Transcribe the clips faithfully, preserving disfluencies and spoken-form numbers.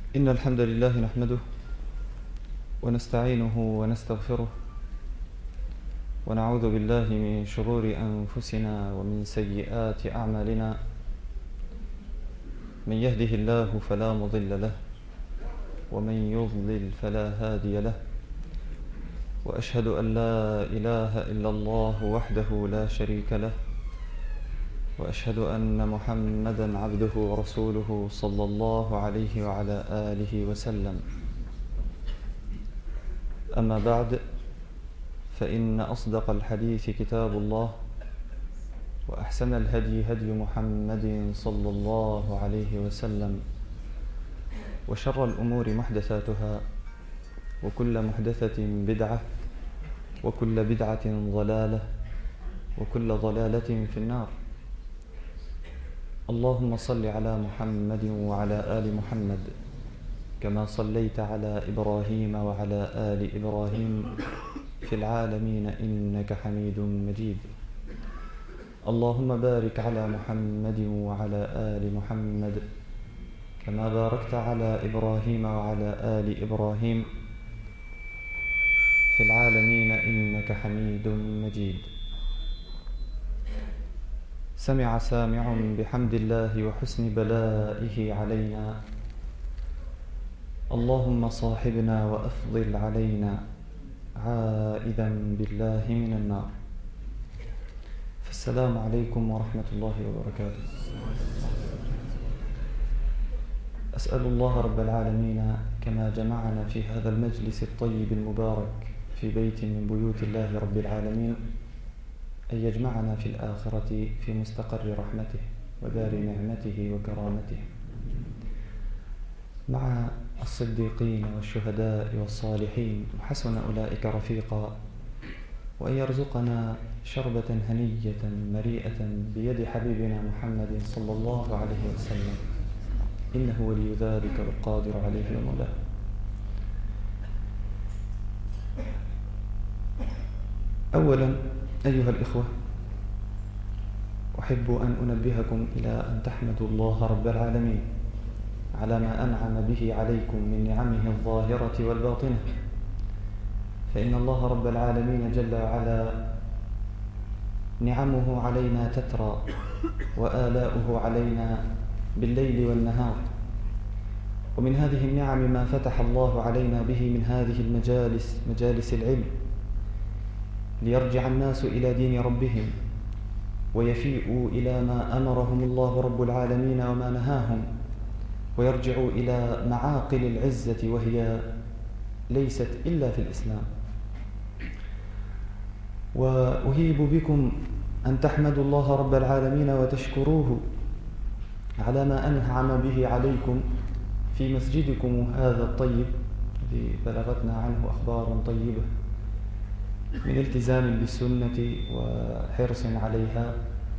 إن الحمد لله نحمده ونستعينه ونستغفره ونعوذ بالله من شرور أنفسنا ومن سيئات أعمالنا. من يهده الله فلا مضل له ومن يضلل فلا هادي له، وأشهد أن لا إله إلا الله وحده لا شريك له، وأشهد أن محمدًا عبده ورسوله صلى الله عليه وعلى آله وسلم. أما بعد، فإن أصدق الحديث كتاب الله، وأحسن الهدي هدي محمد صلى الله عليه وسلم، وشر الأمور محدثاتها، وكل محدثة بدعة، وكل بدعة ضلالة، وكل ضلالة في النار. اللهم صل على محمد وعلى آل محمد كما صليت على إبراهيم وعلى آل إبراهيم في العالمين إنك حميد مجيد. اللهم بارك على محمد وعلى آل محمد كما باركت على إبراهيم وعلى آل إبراهيم في العالمين إنك حميد مجيد. سمع سامع بحمد الله وحسن بلائه علينا، اللهم صاحبنا وأفضل علينا عائذا بالله من النار. فالسلام عليكم ورحمة الله وبركاته. أسأل الله رب العالمين كما جمعنا في هذا المجلس الطيب المبارك في بيت من بيوت الله رب العالمين أن يجمعنا في الآخرة في مستقر رحمته ودار نعمته وكرامته مع الصديقين والشهداء والصالحين، وحسن أولئك رفيقا، وأن يرزقنا شربة هنية مريئة بيد حبيبنا محمد صلى الله عليه وسلم، إنه ولي ذلك والقادر عليه ومولاه. أولا أيها الإخوة، أحب أن أنبهكم إلى أن تحمدوا الله رب العالمين على ما أنعم به عليكم من نعمه الظاهرة والباطنة، فإن الله رب العالمين جل وعلا نعمه علينا تترى، وآلاؤه علينا بالليل والنهار. ومن هذه النعم ما فتح الله علينا به من هذه المجالس، مجالس العلم، ليرجع الناس إلى دين ربهم ويفيئوا إلى ما أمرهم الله رب العالمين وما نهاهم، ويرجعوا إلى معاقل العزة وهي ليست إلا في الإسلام. وأهيب بكم أن تحمدوا الله رب العالمين وتشكروه على ما أنعم به عليكم في مسجدكم هذا الطيب الذي بلغتنا عنه أخبار طيبة من التزام بالسنة وحرص عليها،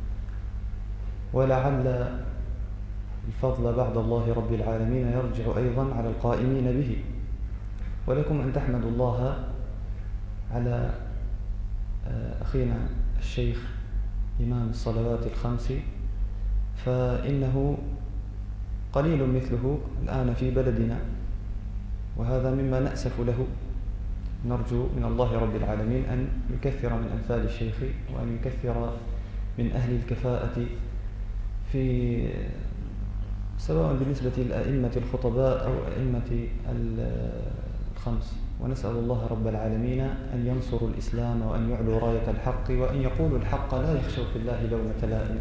ولعل الفضل بعد الله رب العالمين يرجع أيضا على القائمين به. ولكم أن تحمدوا الله على أخينا الشيخ إمام الصلوات الخمس، فإنه قليل مثله الآن في بلدنا، وهذا مما نأسف له. نرجو من الله رب العالمين أن يكثر من أمثال الشيخ، وأن يكثر من أهل الكفاءة في سواء بالنسبة للأئمة الخطباء أو أئمة الخمس. ونسأل الله رب العالمين أن ينصروا الإسلام وأن يعلوا راية الحق، وأن يقولوا الحق لا يخشوا في الله لومة لائم،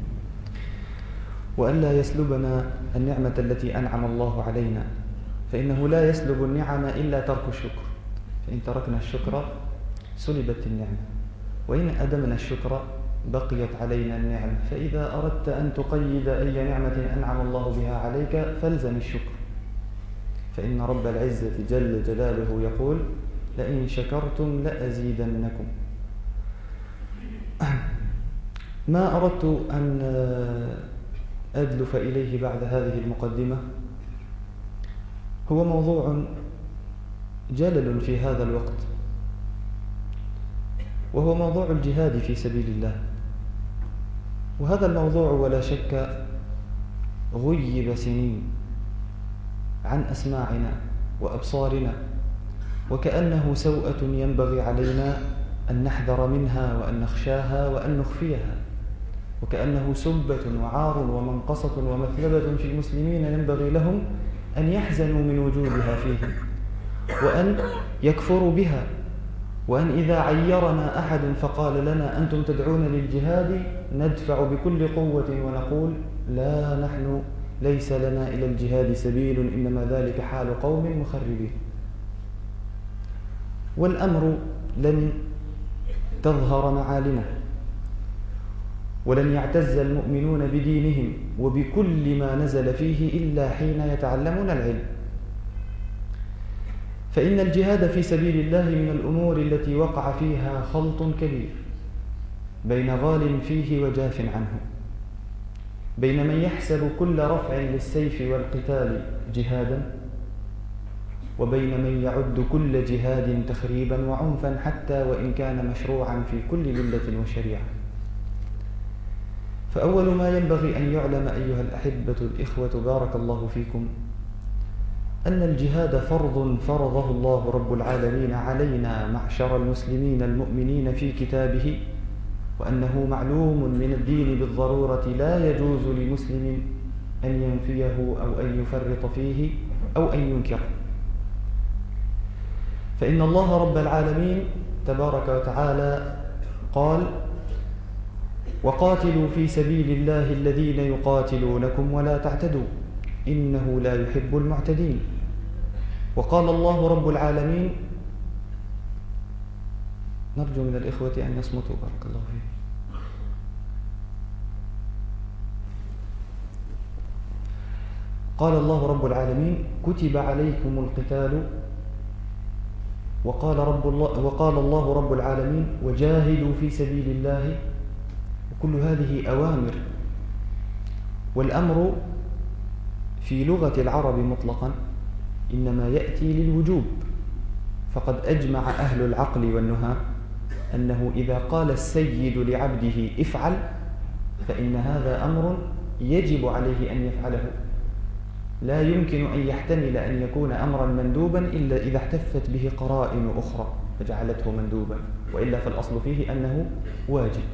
وأن لا يسلبنا النعمة التي أنعم الله علينا، فإنه لا يسلب النعم إلا ترك الشكر، فإن تركنا الشكر سلبت النعمة، وإن أدمنا الشكر بقيت علينا النعمة. فإذا أردت أن تقيد أي نعمة أنعم الله بها عليك فالزم الشكر، فإن رب العزة جل جلاله يقول: لئن شكرتم لأزيدنكم. ما أردت أن أدلف إليه بعد هذه المقدمة هو موضوع جلل في هذا الوقت، وهو موضوع الجهاد في سبيل الله. وهذا الموضوع ولا شك غيب سنين عن أسماعنا وأبصارنا، وكأنه سوءة ينبغي علينا أن نحذر منها وأن نخشاها وأن نخفيها، وكأنه سبة وعار ومنقصة ومثلبة في المسلمين ينبغي لهم أن يحزنوا من وجودها فيهم، وأن يكفروا بها، وأن إذا عيرنا أحد فقال لنا أنتم تدعون للجهاد ندفع بكل قوة ونقول لا، نحن ليس لنا إلى الجهاد سبيل، إنما ذلك حال قوم مخربين. والأمر لن تظهر معالمه، ولن يعتز المؤمنون بدينهم وبكل ما نزل فيه إلا حين يتعلمون العلم. فإن الجهاد في سبيل الله من الأمور التي وقع فيها خلط كبير بين غال فيه وجاف عنه، بين من يحسب كل رفع للسيف والقتال جهادا، وبين من يعد كل جهاد تخريبا وعنفا حتى وإن كان مشروعا في كل ملة وشريعة. فأول ما ينبغي أن يعلم أيها الأحبة الإخوة بارك الله فيكم أن الجهاد فرض فرضه الله رب العالمين علينا معشر المسلمين المؤمنين في كتابه، وأنه معلوم من الدين بالضرورة لا يجوز لمسلم أن ينفيه أو أن يفرط فيه أو أن ينكره. فإن الله رب العالمين تبارك وتعالى قال: وقاتلوا في سبيل الله الذين يقاتلونكم ولا تعتدوا إنه لا يحب المعتدين. وقال الله رب العالمين، نرجو من الإخوة أن يصمتوا بارك الله فيهم. قال الله رب العالمين: كتب عليكم القتال، وقال, رب الله وقال الله رب العالمين: وجاهدوا في سبيل الله. وكل هذه أوامر، والأمر في لغة العرب مطلقا إنما يأتي للوجوب، فقد أجمع أهل العقل والنهى أنه إذا قال السيد لعبده افعل فإن هذا أمر يجب عليه أن يفعله، لا يمكن أن يحتمل أن يكون أمرا مندوبا إلا إذا احتفت به قرائن أخرى فجعلته مندوبا، وإلا فالأصل فيه أنه واجب.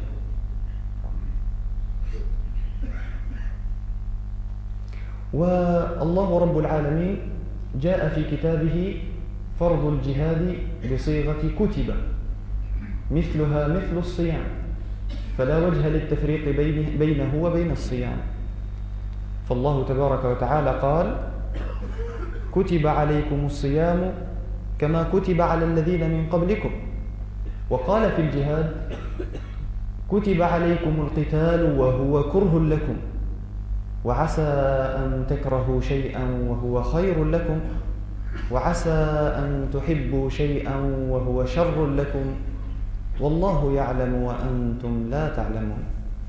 والله رب العالمين جاء في كتابه فرض الجهاد بصيغة كتب، مثلها مثل الصيام، فلا وجه للتفريق بينه وبين الصيام. فالله تبارك وتعالى قال: كتب عليكم الصيام كما كتب على الذين من قبلكم. وقال في الجهاد: كتب عليكم القتال وهو كره لكم، وعسى أن تكرهوا شيئا وهو خير لكم، وعسى أن تحبوا شيئا وهو شر لكم، والله يعلم وأنتم لا تعلمون.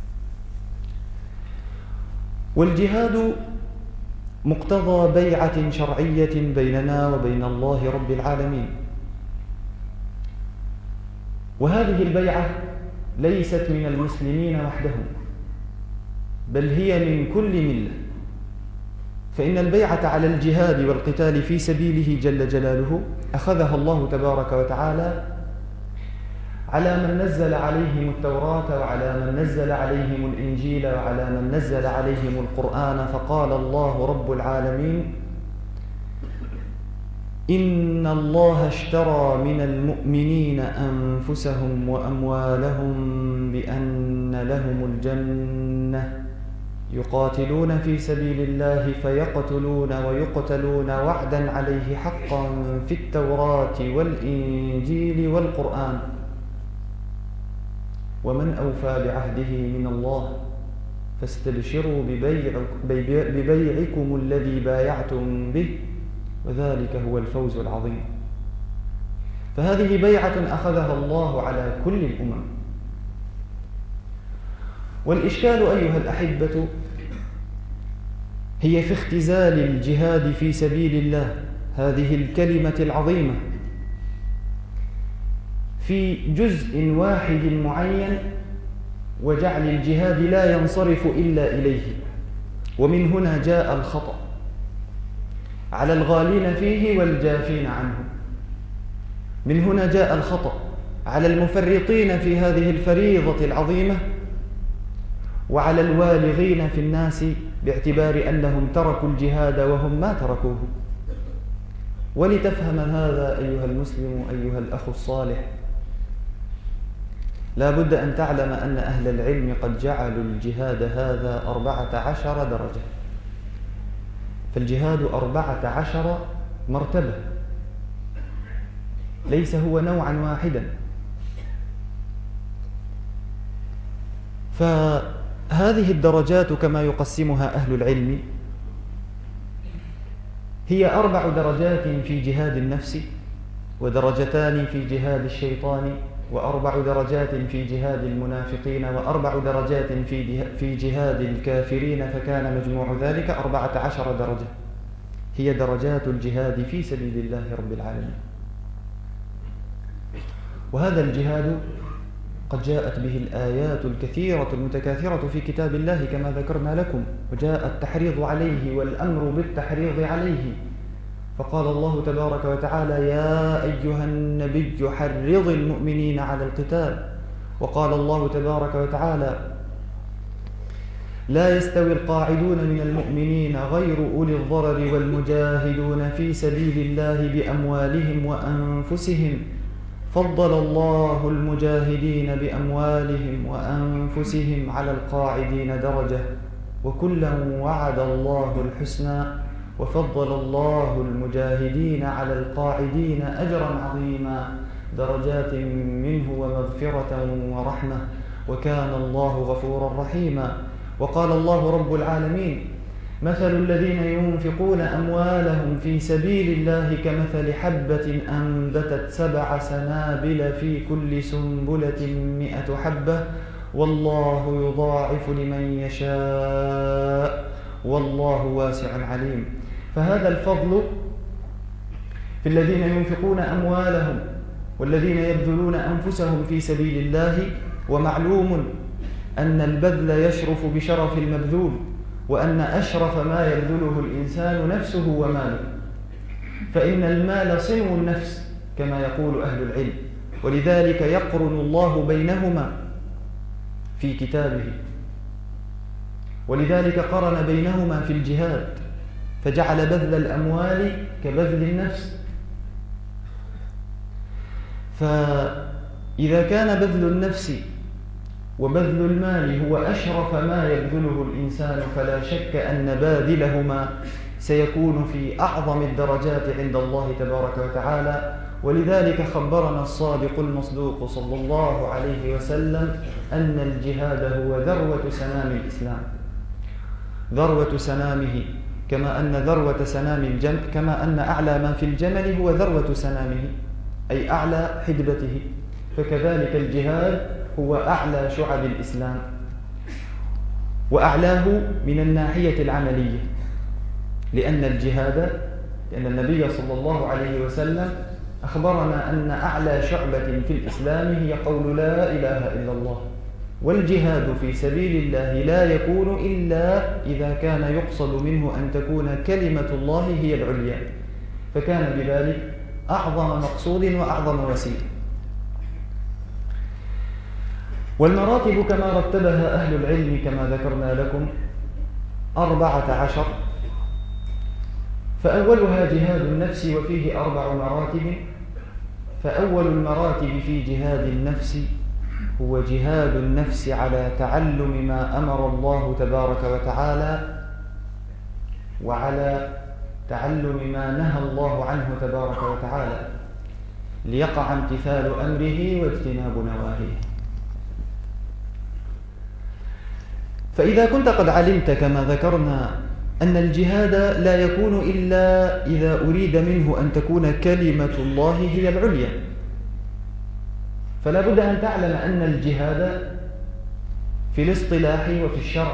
والجهاد مقتضى بيعة شرعية بيننا وبين الله رب العالمين، وهذه البيعة ليست من المسلمين وحدهم، بل هي من كل ملة. فإن البيعة على الجهاد والقتال في سبيله جل جلاله أخذها الله تبارك وتعالى على من نزل عليهم التوراة، وعلى من نزل عليهم الإنجيل، وعلى من نزل عليهم القرآن. فقال الله رب العالمين: إن الله اشترى من المؤمنين أنفسهم وأموالهم بأن لهم الجنة يقاتلون في سبيل الله فيقتلون ويقتلون وعدا عليه حقا في التوراة والإنجيل والقرآن، ومن أوفى بعهده من الله فاستبشروا ببيع ببيعكم الذي بايعتم به وذلك هو الفوز العظيم. فهذه بيعة أخذها الله على كل الأمم. والإشكال أيها الأحبة هي في اختزال الجهاد في سبيل الله، هذه الكلمة العظيمة، في جزء واحد معين، وجعل الجهاد لا ينصرف إلا إليه. ومن هنا جاء الخطأ، على الغالين فيه والجافين عنه. من هنا جاء الخطأ على المفرطين في هذه الفريضة العظيمة وعلى الوالغين في الناس باعتبار أنهم تركوا الجهاد وهم ما تركوه. ولتفهم هذا أيها المسلم أيها الأخ الصالح، لا بد أن تعلم أن أهل العلم قد جعلوا الجهاد هذا أربعة عشر درجة. فالجهاد أربعة عشر مرتبة، ليس هو نوعا واحدا. فهذه الدرجات كما يقسمها أهل العلم هي أربع درجات في جهاد النفس، ودرجتان في جهاد الشيطان، وأربع درجات في جهاد المنافقين، وأربع درجات في جهاد الكافرين، فكان مجموع ذلك أربعة عشر درجة. هي درجات الجهاد في سبيل الله رب العالمين. وهذا الجهاد قد جاءت به الآيات الكثيرة المتكاثرة في كتاب الله كما ذكرنا لكم، وجاء التحريض عليه والأمر بالتحريض عليه. فقال الله تبارك وتعالى: يا أيها النبي حرض المؤمنين على القتال. وقال الله تبارك وتعالى: لا يستوي القاعدون من المؤمنين غير أولي الضرر والمجاهدون في سبيل الله بأموالهم وأنفسهم فضل الله المجاهدين بأموالهم وأنفسهم على القاعدين درجة وكلا وعد الله الحسنى وفضل الله المجاهدين على القاعدين أجرا عظيما درجات منه ومغفرة ورحمة وكان الله غفورا رحيما. وقال الله رب العالمين: مثل الذين ينفقون أموالهم في سبيل الله كمثل حبة أنبتت سبع سنابل في كل سنبلة مئة حبة والله يضاعف لمن يشاء والله واسع عليم. فهذا الفضل في الذين ينفقون أموالهم والذين يبذلون أنفسهم في سبيل الله. ومعلوم أن البذل يشرف بشرف المبذول، وأن أشرف ما يبذله الإنسان نفسه وماله، فإن المال صنو النفس كما يقول أهل العلم، ولذلك يقرن الله بينهما في كتابه، ولذلك قرن بينهما في الجهاد فجعل بذل الأموال كبذل النفس. فإذا كان بذل النفس وبذل المال هو أشرف ما يبذله الإنسان، فلا شك أن باذلهما سيكون في أعظم الدرجات عند الله تبارك وتعالى. ولذلك خبرنا الصادق المصدوق صلى الله عليه وسلم أن الجهاد هو ذروة سنام الإسلام، ذروة سنامه، كما أن ذروة سنام الجمل كما أن أعلى ما في الجمل هو ذروة سنامه أي أعلى حدبته، فكذلك الجهاد هو أعلى شعب الإسلام وأعلاه من الناحية العملية، لأن الجهاد لأن النبي صلى الله عليه وسلم أخبرنا أن أعلى شعبة في الإسلام هي قول لا إله إلا الله، والجهاد في سبيل الله لا يكون إلا إذا كان يقصد منه أن تكون كلمة الله هي العليا، فكان بذلك أعظم مقصود وأعظم وسيلة. والمراتب كما رتبها أهل العلم كما ذكرنا لكم أربعة عشر، فأولها جهاد النفس وفيه أربع مراتب. فأول المراتب في جهاد النفس هو جهاد النفس على تعلم ما أمر الله تبارك وتعالى وعلى تعلم ما نهى الله عنه تبارك وتعالى ليقع امتثال أمره واجتناب نواهيه. فإذا كنت قد علمت كما ذكرنا أن الجهاد لا يكون إلا إذا أريد منه أن تكون كلمة الله هي العليا، فلا بد أن تعلم أن الجهاد في الاصطلاح وفي الشرع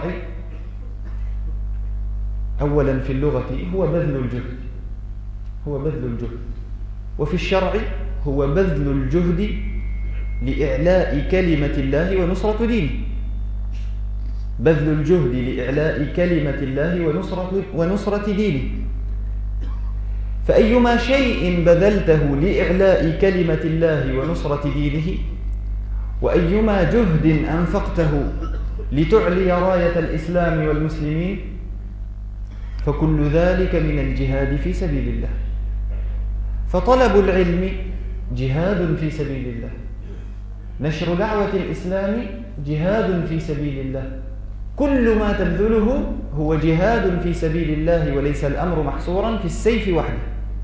أولا في اللغة هو بذل الجهد هو بذل الجهد وفي الشرع هو بذل الجهد لإعلاء كلمة الله ونصرة دينه، بذل الجهد لإعلاء كلمة الله ونصرة, ونصرة دينه. فأيما شيء بذلته لإعلاء كلمة الله ونصرة دينه، وأيما جهد أنفقته لتعلي راية الإسلام والمسلمين، فكل ذلك من الجهاد في سبيل الله. فطلب العلم جهاد في سبيل الله، نشر دعوة الإسلام جهاد في سبيل الله، كل ما تبذله هو جهاد في سبيل الله، وليس الأمر محصورا في السيف وحده.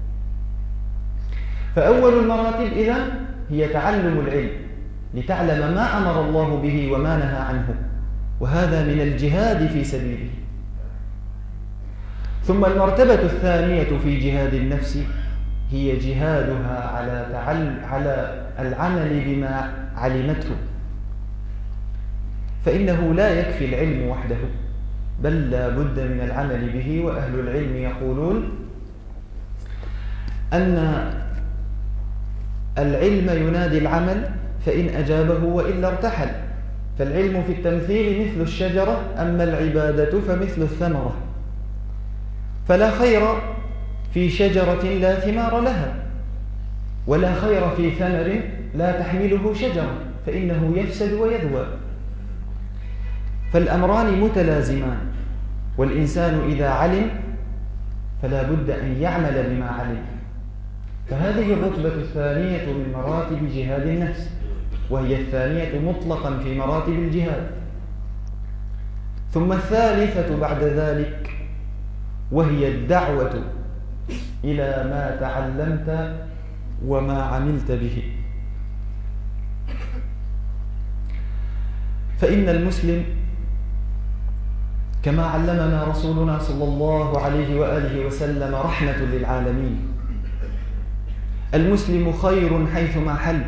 فأول المراتب إذن هي تعلم العلم لتعلم ما أمر الله به وما نهى عنه، وهذا من الجهاد في سبيله. ثم المرتبة الثانية في جهاد النفس هي جهادها على تعل... على العمل بما علمته، فإنه لا يكفي العلم وحده، بل لا بد من العمل به. وأهل العلم يقولون أن العلم ينادي العمل، فإن أجابه وإلا ارتحل. فالعلم في التمثيل مثل الشجرة، أما العبادة فمثل الثمرة. فلا خير في شجرة لا ثمار لها، ولا خير في ثمر لا تحمله شجرة، فإنه يفسد ويذوى. فالأمران متلازمان، والإنسان إذا علم فلا بد أن يعمل بما علم. فهذه الرتبة الثانية من مراتب جهاد النفس، وهي الثانية مطلقا في مراتب الجهاد. ثم الثالثة بعد ذلك وهي الدعوة إلى ما تعلمت وما عملت به. فإن المسلم كما علمنا رسولنا صلى الله عليه وآله وسلم رحمة للعالمين. المسلم خير حيثما حل،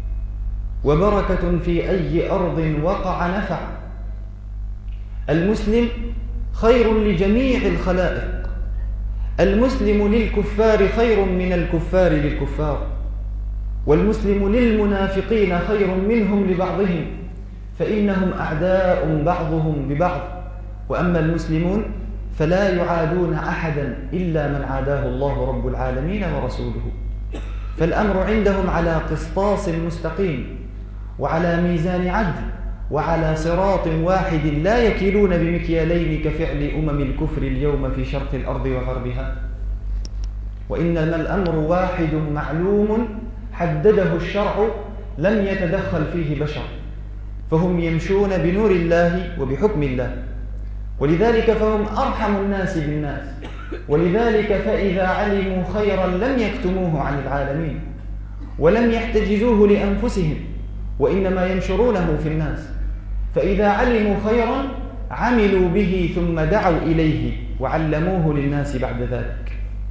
وبركة في أي أرض وقع نفع. المسلم خير لجميع الخلائق. المسلم للكفار خير من الكفار للكفار، والمسلم للمنافقين خير منهم لبعضهم، فإنهم أعداء بعضهم ببعض. وأما المسلمون فلا يعادون أحدا إلا من عاداه الله رب العالمين ورسوله. فالأمر عندهم على قسطاس مستقيم، وعلى ميزان عدل، وعلى صراط واحد، لا يكيلون بمكيالين كفعل أمم الكفر اليوم في شرق الأرض وغربها. وإنما الأمر واحد معلوم حدده الشرع، لم يتدخل فيه بشر، فهم يمشون بنور الله وبحكم الله. ولذلك فهم أرحم الناس بالناس، ولذلك فإذا علموا خيرا لم يكتموه عن العالمين، ولم يحتجزوه لأنفسهم، وإنما ينشرونه في الناس. فإذا علموا خيرا عملوا به ثم دعوا إليه وعلموه للناس بعد ذلك.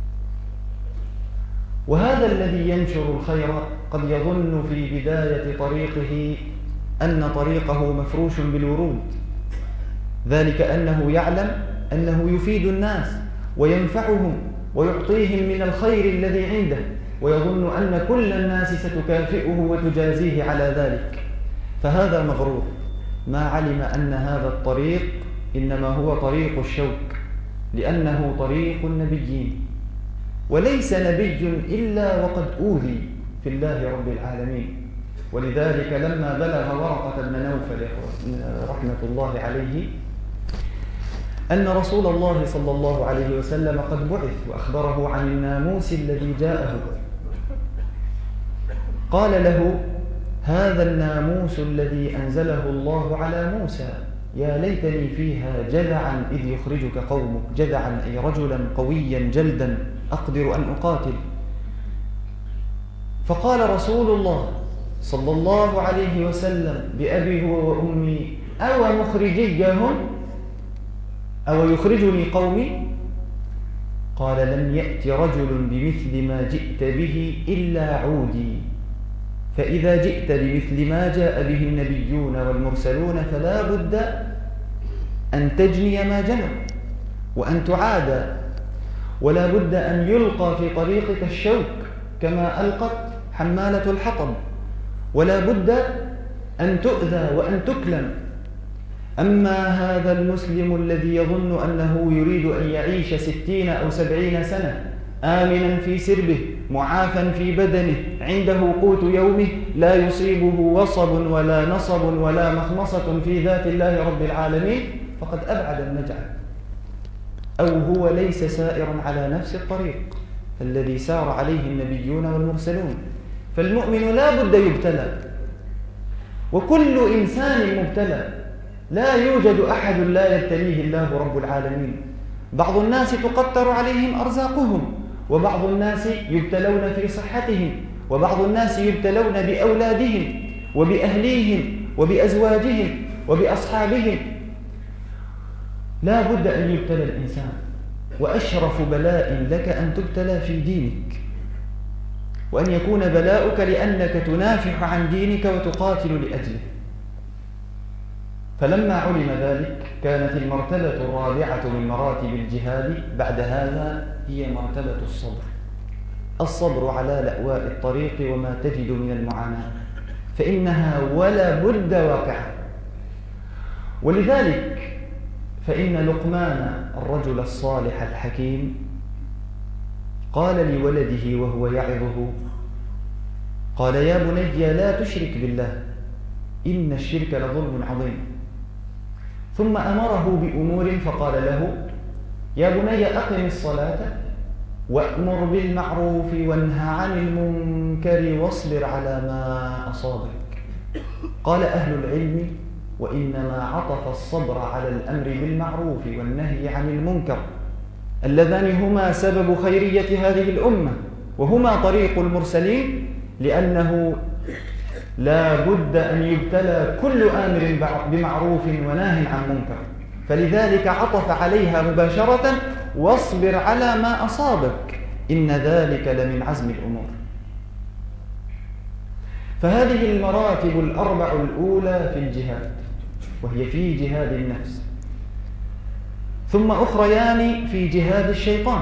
وهذا الذي ينشر الخير قد يظن في بداية طريقه أن طريقه مفروش بالورود، ذلك أنه يعلم أنه يفيد الناس وينفعهم ويعطيهم من الخير الذي عنده، ويظن أن كل الناس ستكافئه وتجازيه على ذلك. فهذا مغرور، ما علم أن هذا الطريق إنما هو طريق الشوك، لأنه طريق النبيين، وليس نبي إلا وقد أوذي في الله رب العالمين. ولذلك لما بلغ ورقة بن نوفل رحمة الله عليه أن رسول الله صلى الله عليه وسلم قد بعث وأخبره عن الناموس الذي جاءه، قال له: هذا الناموس الذي أنزله الله على موسى، يا ليتني فيها جذعا إذ يخرجك قومك. جذعا أي رجلا قويا جلدا أقدر أن أقاتل. فقال رسول الله صلى الله عليه وسلم بأبي هو وأمي: أو مخرجيهم أو يخرجني قومي؟ قال: لم يأت رجل بمثل ما جئت به إلا عودي. فإذا جئت بمثل ما جاء به النبيون والمرسلون فلا بد أن تجني ما جنوا وأن تعاد، ولا بد أن يلقى في طريقك الشوك كما ألقت حمالة الحطب، ولا بد أن تؤذى وأن تكلم. أما هذا المسلم الذي يظن أنه يريد أن يعيش ستين أو سبعين سنة آمنا في سربه معافا في بدنه عنده قوت يومه لا يصيبه وصب ولا نصب ولا مخمصة في ذات الله رب العالمين فقد أبعد النجعة. أو هو ليس سائرا على نفس الطريق الذي سار عليه النبيون والمرسلون. فالمؤمن لا بد يبتلى، وكل إنسان مبتلى، لا يوجد أحد لا يبتليه الله رب العالمين. بعض الناس تقطر عليهم أرزاقهم، وبعض الناس يبتلون في صحتهم، وبعض الناس يبتلون بأولادهم وبأهليهم وبأزواجهم وبأصحابهم. لا بد أن يبتلى الإنسان، وأشرف بلاء لك أن تبتلى في دينك، وأن يكون بلاؤك لأنك تنافح عن دينك وتقاتل لأجله. فلما علم ذلك كانت المرتبة الرابعة من مراتب الجهاد بعد هذا هي مرتبة الصبر. الصبر على لأواء الطريق وما تجد من المعاناة، فإنها ولا بد واقعة. ولذلك فإن لقمان الرجل الصالح الحكيم قال لولده وهو يعظه، قال: يا بني لا تشرك بالله إن الشرك لظلم عظيم. ثم أمره بأمور فقال له: يا بني أقم الصلاة وأمر بالمعروف وانهى عن المنكر واصبر على ما أصابك. قال أهل العلم: وإنما عطف الصبر على الأمر بالمعروف والنهي عن المنكر اللذان هما سبب خيرية هذه الأمة وهما طريق المرسلين، لأنه لا بد أن يبتلى كل آمر بمعروف وناه عن منكر، فلذلك عطف عليها مباشرة: واصبر على ما أصابك إن ذلك لمن عزم الأمور. فهذه المراتب الأربع الأولى في الجهاد، وهي في جهاد النفس، ثم أخريان في جهاد الشيطان،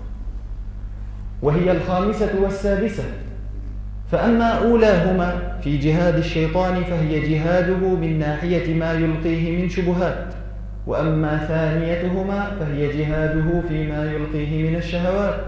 وهي الخامسة والسادسة. فأما أولاهما في جهاد الشيطان فهي جهاده من ناحية ما يلقيه من شبهات، وأما ثانيتهما فهي جهاده فيما يلقيه من الشهوات.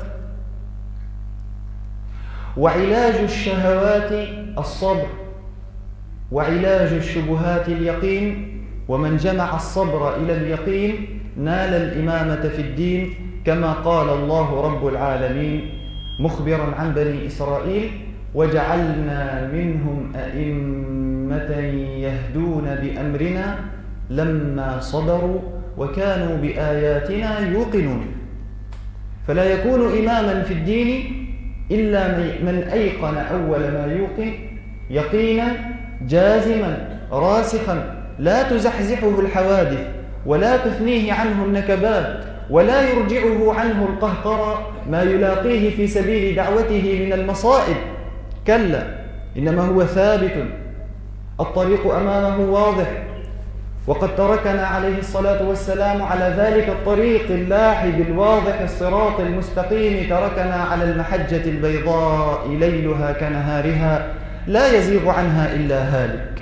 وعلاج الشهوات الصبر، وعلاج الشبهات اليقين، ومن جمع الصبر إلى اليقين نال الإمامة في الدين، كما قال الله رب العالمين مخبرا عن بني إسرائيل: وجعلنا منهم أئمة يهدون بأمرنا لما صبروا وكانوا بآياتنا يوقنون. فلا يكون إماما في الدين إلا من أيقن أول ما يوقن يقينا جازما راسخا لا تزحزحه الحوادث ولا تثنيه عنه النكبات ولا يرجعه عنه القهقرى ما يلاقيه في سبيل دعوته من المصائب. كلا، إنما هو ثابت، الطريق أمامه واضح، وقد تركنا عليه الصلاة والسلام على ذلك الطريق اللاحب الواضح الصراط المستقيم، تركنا على المحجة البيضاء ليلها كنهارها لا يزيغ عنها إلا هالك.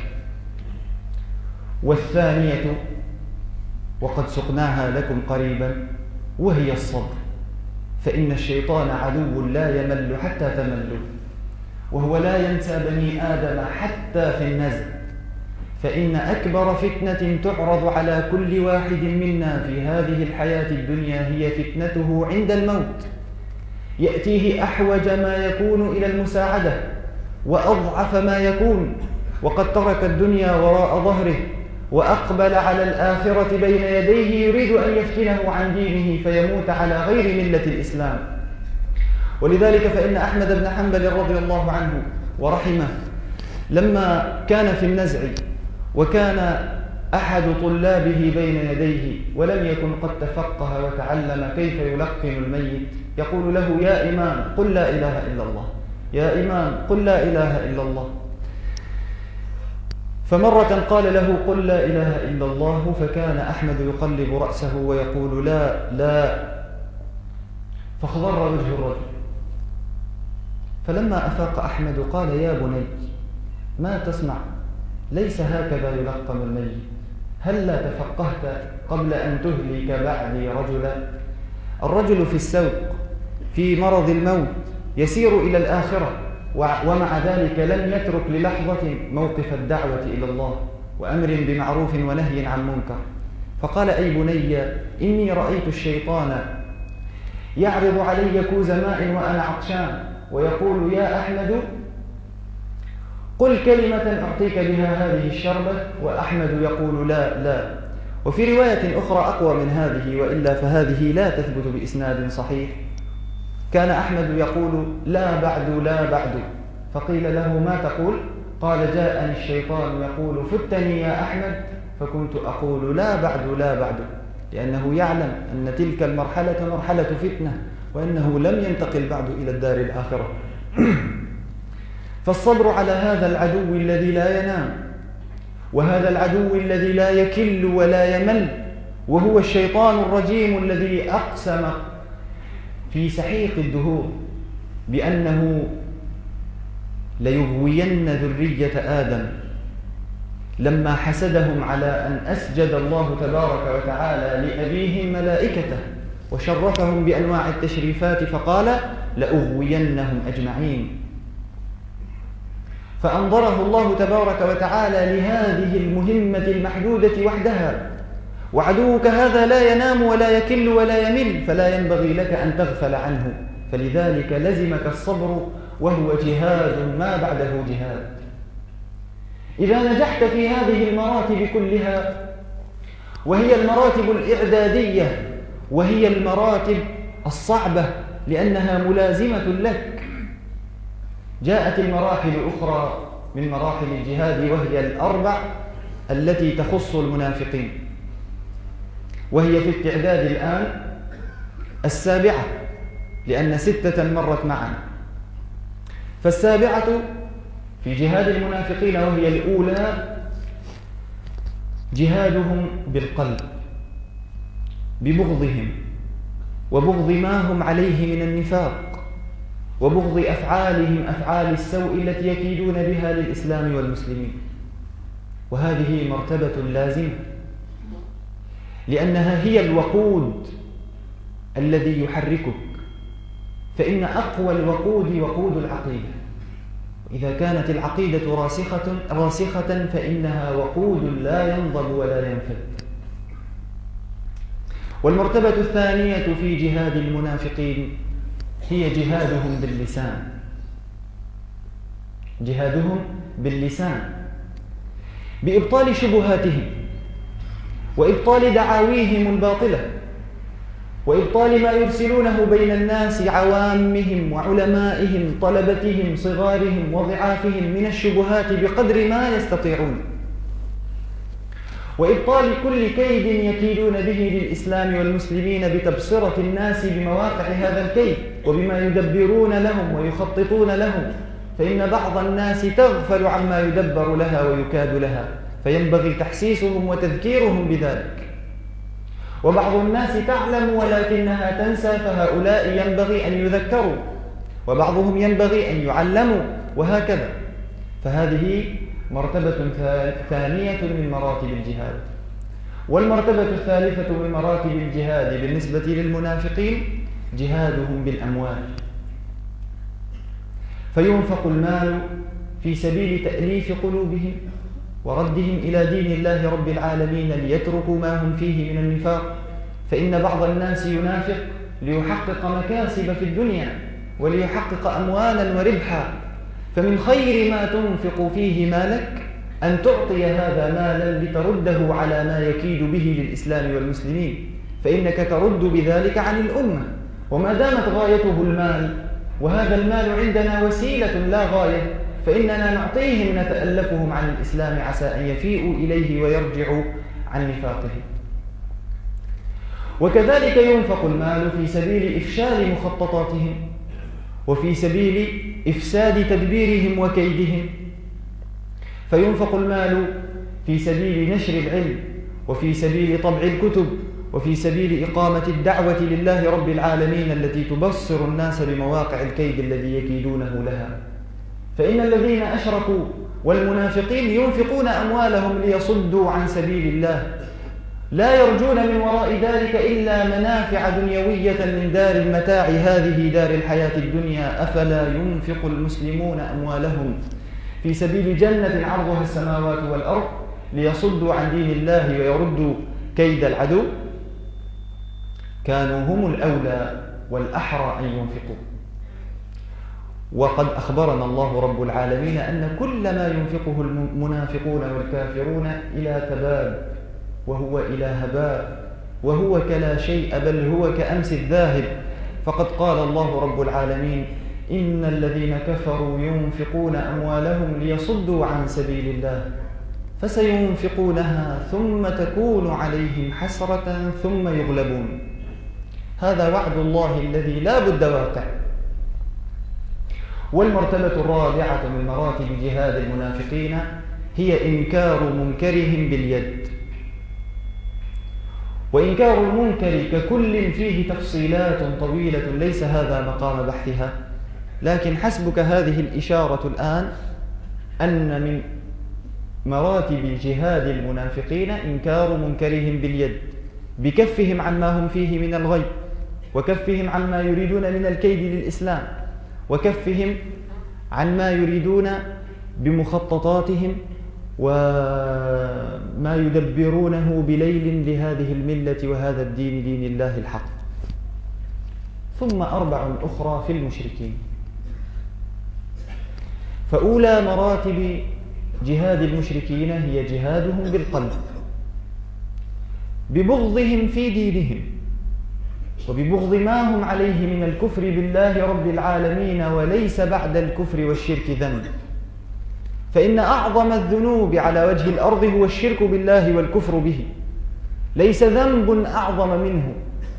والثانية وقد سقناها لكم قريبا وهي الصبر، فإن الشيطان عدو لا يمل حتى تملوا، وهو لا ينسى بني آدم حتى في النزع. فإن أكبر فتنة تعرض على كل واحد منا في هذه الحياة الدنيا هي فتنته عند الموت. يأتيه أحوج ما يكون إلى المساعدة وأضعف ما يكون، وقد ترك الدنيا وراء ظهره وأقبل على الآخرة بين يديه يريد أن يفتنه عن دينه فيموت على غير ملة الإسلام. ولذلك فإن أحمد بن حنبل رضي الله عنه ورحمه لما كان في النزع وكان أحد طلابه بين يديه ولم يكن قد تفقه وتعلم كيف يلقن الميت يقول له: يا إمام قل لا إله إلا الله، يا إمام قل لا إله إلا الله. فمرة قال له: قل لا إله إلا الله، فكان أحمد يقلب رأسه ويقول: لا لا، فاخضر وجه الرجل. فلما أفاق أحمد قال: يا بني ما تسمع؟ ليس هكذا يلقن الميت، هل لا تفقهت قبل أن تهلك بعدي رجلا؟ الرجل في السوق في مرض الموت يسير إلى الآخرة، ومع ذلك لم يترك للحظة موقف الدعوة إلى الله وأمر بمعروف ونهي عن منكر. فقال: أي بني، إني رأيت الشيطان يعرض علي كوز ماء وأنا عطشان ويقول: يا أحمد قل كلمة أعطيك بها هذه الشربة، وأحمد يقول: لا لا. وفي رواية أخرى أقوى من هذه، وإلا فهذه لا تثبت بإسناد صحيح، كان أحمد يقول: لا بعد لا بعد. فقيل له: ما تقول؟ قال: جاءني الشيطان يقول: فتني يا أحمد، فكنت أقول: لا بعد لا بعد، لأنه يعلم أن تلك المرحلة مرحلة فتنة، وأنه لم ينتقل بعد إلى الدار الآخرة. فالصبر على هذا العدو الذي لا ينام، وهذا العدو الذي لا يكل ولا يمل، وهو الشيطان الرجيم الذي أقسم في سحيق الدهور بأنه ليغوين ذرية آدم لما حسدهم على أن أسجد الله تبارك وتعالى لأبيهم ملائكته وشرفهم بأنواع التشريفات، فقال: لأغوينهم أجمعين. فأنظره الله تبارك وتعالى لهذه المهمة المحدودة وحدها. وعدوك هذا لا ينام ولا يكل ولا يمل، فلا ينبغي لك أن تغفل عنه، فلذلك لزمك الصبر، وهو جهاد ما بعده جهاد. إذا نجحت في هذه المراتب كلها، وهي المراتب الإعدادية، وهي المراتب الصعبة لأنها ملازمة لك، جاءت المراحل الأخرى من مراحل الجهاد، وهي الأربع التي تخص المنافقين، وهي في التعداد الآن السابعة، لأن ستة مرت معا. فالسابعة في جهاد المنافقين، وهي الأولى، جهادهم بالقلب، ببغضهم وبغض ما هم عليه من النفاق، وبغض أفعالهم أفعال السوء التي يكيدون بها للإسلام والمسلمين. وهذه مرتبة لازمة، لأنها هي الوقود الذي يحركك، فإن أقوى الوقود وقود العقيدة، إذا كانت العقيدة راسخة راسخة فإنها وقود لا ينضب ولا ينفد. والمرتبة الثانية في جهاد المنافقين هي جهادهم باللسان، جهادهم باللسان بإبطال شبهاتهم، وإبطال دعاويهم الباطلة، وإبطال ما يرسلونه بين الناس عوامهم وعلمائهم طلبتهم صغارهم وضعافهم من الشبهات بقدر ما يستطيعون، وإبطال كل كيد يكيدون به للإسلام والمسلمين بتبصرة الناس بمواقع هذا الكيد وبما يدبرون لهم ويخططون لهم، فإن بعض الناس تغفل عما يدبر لها ويكاد لها، فينبغي تحسيسهم وتذكيرهم بذلك. وبعض الناس تعلم ولكنها تنسى، فهؤلاء ينبغي أن يذكروا، وبعضهم ينبغي أن يعلموا، وهكذا. فهذه مرتبة ثانية من مراتب الجهاد. والمرتبة الثالثة من مراتب الجهاد بالنسبة للمنافقين جهادهم بالأموال، فينفق المال في سبيل تأليف قلوبهم وردهم إلى دين الله رب العالمين ليتركوا ما هم فيه من النفاق. فإن بعض الناس ينافق ليحقق مكاسب في الدنيا وليحقق أموالا وربحا، فمن خير ما تنفق فيه مالك أن تعطي هذا مالا لترده على ما يكيد به للإسلام والمسلمين، فإنك ترد بذلك عن الأمة. وما دامت غايته المال، وهذا المال عندنا وسيلة لا غاية، فإننا نعطيهم نتألفهم عن الإسلام عسى أن يفيئوا إليه ويرجعوا عن نفاقه. وكذلك ينفق المال في سبيل إفشال مخططاتهم، وفي سبيل إفساد تدبيرهم وكيدهم. فينفق المال في سبيل نشر العلم، وفي سبيل طبع الكتب، وفي سبيل إقامة الدعوة لله رب العالمين التي تبصر الناس بمواقع الكيد الذي يكيدونه لها. فإن الذين أشركوا والمنافقين ينفقون أموالهم ليصدوا عن سبيل الله، لا يرجون من وراء ذلك إلا منافع دنيوية من دار المتاع هذه دار الحياة الدنيا. أفلا ينفق المسلمون أموالهم في سبيل جنة عرضها السماوات والأرض ليصدوا عن دين الله ويردوا كيد العدو؟ كانوا هم الأولى والأحرى أن ينفقوا. وقد أخبرنا الله رب العالمين أن كل ما ينفقه المنافقون والكافرون إلى تباب وهو إلى هباء وهو كلا شيء بل هو كأمس الذاهب. فقد قال الله رب العالمين: إن الذين كفروا ينفقون أموالهم ليصدوا عن سبيل الله فسينفقونها ثم تكون عليهم حسرة ثم يغلبون. هذا وعد الله الذي لا بد واقع. والمرتبة الرابعة من مراتب جهاد المنافقين هي إنكار منكرهم باليد. وإنكار المنكر ككل فيه تفصيلات طويلة ليس هذا مقام بحثها، لكن حسبك هذه الإشارة الآن أن من مراتب جهاد المنافقين إنكار منكرهم باليد، بكفهم عما هم فيه من الغي، وكفهم عما يريدون من الكيد للإسلام، وكفهم عن ما يريدون بمخططاتهم وما يدبرونه بليل لهذه الملة وهذا الدين دين الله الحق. ثم أربع أخرى في المشركين. فأولى مراتب جهاد المشركين هي جهادهم بالقلب، ببغضهم في دينهم وببغض ما هم عليه من الكفر بالله رب العالمين، وليس بعد الكفر والشرك ذنب. فإن أعظم الذنوب على وجه الأرض هو الشرك بالله والكفر به، ليس ذنب أعظم منه.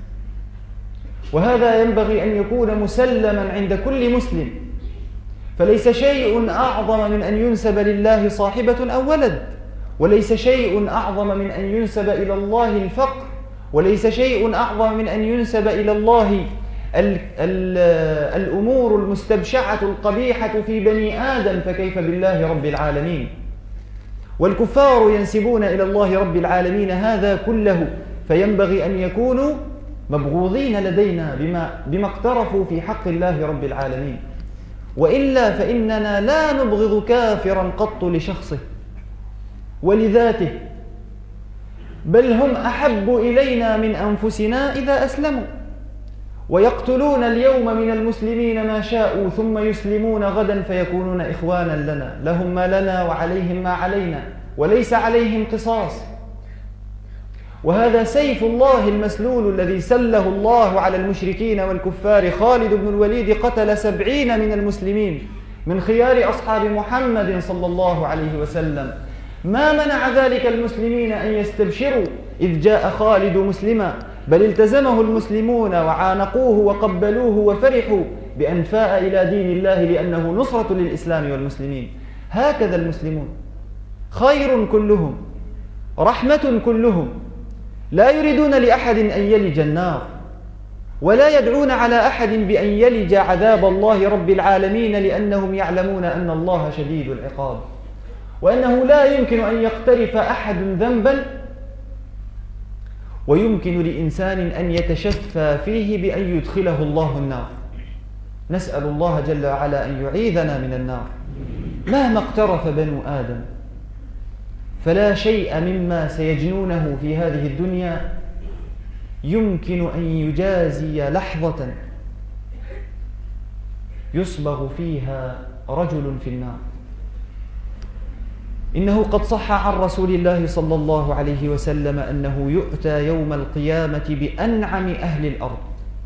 وهذا ينبغي أن يكون مسلما عند كل مسلم، فليس شيء أعظم من أن ينسب لله صاحبة أو ولد، وليس شيء أعظم من أن ينسب إلى الله الفقر، وليس شيء أعظم من أن ينسب إلى الله ال ال الأمور المستبشعة القبيحة في بني آدم، فكيف بالله رب العالمين؟ والكفار ينسبون إلى الله رب العالمين هذا كله، فينبغي أن يكونوا مبغوضين لدينا بما, بما اقترفوا في حق الله رب العالمين. وإلا فإننا لا نبغض كافرا قط لشخصه ولذاته، بل هم أحب إلينا من أنفسنا إذا أسلموا، ويقتلون اليوم من المسلمين ما شاءوا ثم يسلمون غدا فيكونون إخوانا لنا، لهم ما لنا وعليهم ما علينا، وليس عليهم قصاص. وهذا سيف الله المسلول الذي سله الله على المشركين والكفار. خالد بن الوليد قتل سبعين من المسلمين من خيار أصحاب محمد صلى الله عليه وسلم. ما منع ذلك المسلمين أن يستبشروا إذ جاء خالد مسلما، بل التزمه المسلمون وعانقوه وقبلوه وفرحوا بأن فاء إلى دين الله لأنه نصرة للإسلام والمسلمين. هكذا المسلمون، خير كلهم، رحمة كلهم، لا يريدون لأحد أن يلج النار، ولا يدعون على أحد بأن يلج عذاب الله رب العالمين، لأنهم يعلمون أن الله شديد العقاب، وأنه لا يمكن أن يقترف أحد ذنبا ويمكن لإنسان أن يتشفى فيه بأن يدخله الله النار. نسأل الله جل وعلا أن يعيذنا من النار. مهما اقترف بنو آدم فلا شيء مما سيجنونه في هذه الدنيا يمكن أن يجازي لحظة يصبغ فيها رجل في النار. إنه قد صح عن رسول الله صلى الله عليه وسلم أنه يؤتى يوم القيامة بأنعم أهل الأرض،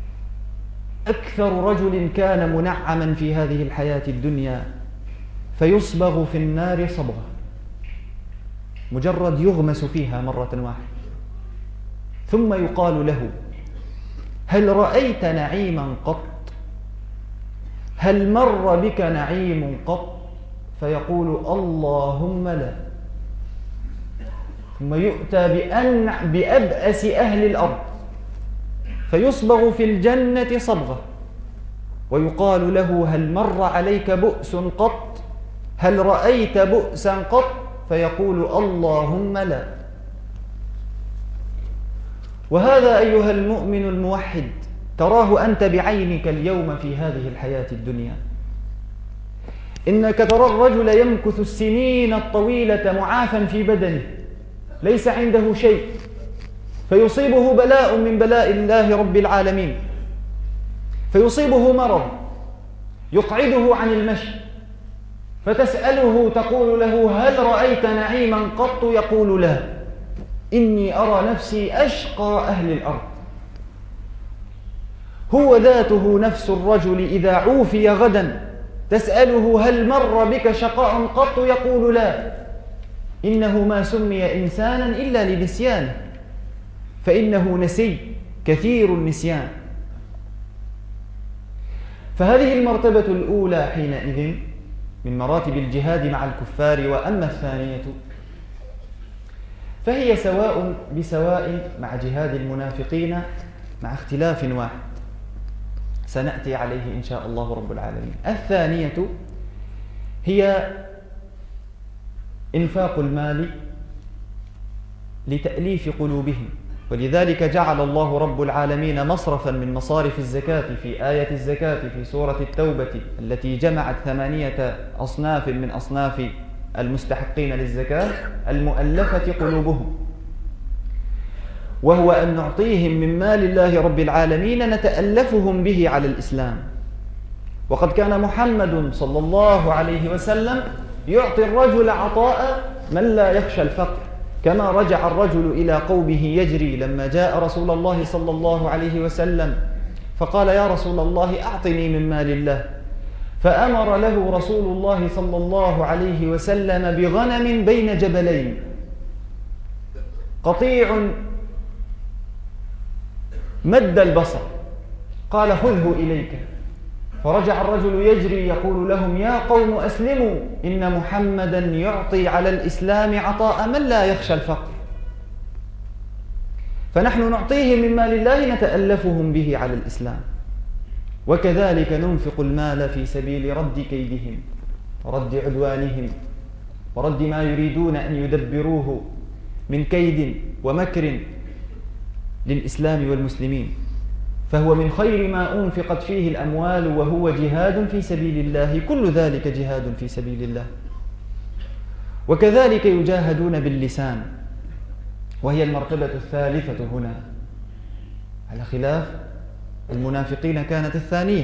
أكثر رجل كان منعما في هذه الحياة الدنيا، فيصبغ في النار صبغة، مجرد يغمس فيها مرة واحدة، ثم يقال له: هل رأيت نعيما قط؟ هل مر بك نعيم قط؟ فيقول: اللهم لا. ثم يؤتى بأنع بأبأس أهل الأرض فيصبغ في الجنة صبغة، ويقال له: هل مر عليك بؤس قط؟ هل رأيت بؤسا قط؟ فيقول: اللهم لا. وهذا أيها المؤمن الموحد تراه أنت بعينك اليوم في هذه الحياة الدنيا. إنك ترى الرجل يمكث السنين الطويلة معافا في بدنه ليس عنده شيء، فيصيبه بلاء من بلاء الله رب العالمين، فيصيبه مرض يقعده عن المشي، فتسأله تقول له هل رأيت نعيما قط؟ يقول لا، إني أرى نفسي أشقى أهل الأرض. هو ذاته نفس الرجل إذا عوفي غدا تسأله هل مر بك شقاء قط؟ يقول لا، إنه ما سمي إنسانا إلا لنسيانه، فإنه نسي كثير النسيان. فهذه المرتبة الأولى حينئذ من مراتب الجهاد مع الكفار. وأما الثانية فهي سواء بسواء مع جهاد المنافقين مع اختلاف واحد سنأتي عليه إن شاء الله رب العالمين. الثانية هي إنفاق المال لتأليف قلوبهم، ولذلك جعل الله رب العالمين مصرفا من مصارف الزكاة في آية الزكاة في سورة التوبة التي جمعت ثمانية أصناف من أصناف المستحقين للزكاة المؤلفة قلوبهم، وهو أن نعطيهم من مال الله رب العالمين نتألفهم به على الإسلام. وقد كان محمد صلى الله عليه وسلم يعطي الرجل عطاء من لا يخشى الفقر، كما رجع الرجل إلى قومه يجري لما جاء رسول الله صلى الله عليه وسلم فقال يا رسول الله أعطني من مال الله، فأمر له رسول الله صلى الله عليه وسلم بغنم بين جبلين قطيع مد البصر، قال خذه إليك. فرجع الرجل يجري يقول لهم يا قوم أسلموا إن محمدا يعطي على الإسلام عطاء من لا يخشى الفقر. فنحن نعطيه من مال الله نتألفهم به على الإسلام، وكذلك ننفق المال في سبيل رد كيدهم ورد عدوانهم ورد ما يريدون أن يدبروه من كيد ومكر للإسلام والمسلمين، فهو من خير ما أنفقت فيه الأموال وهو جهاد في سبيل الله، كل ذلك جهاد في سبيل الله. وكذلك يجاهدون باللسان، وهي المرتبة الثالثة هنا، على خلاف المنافقين كانت الثانية،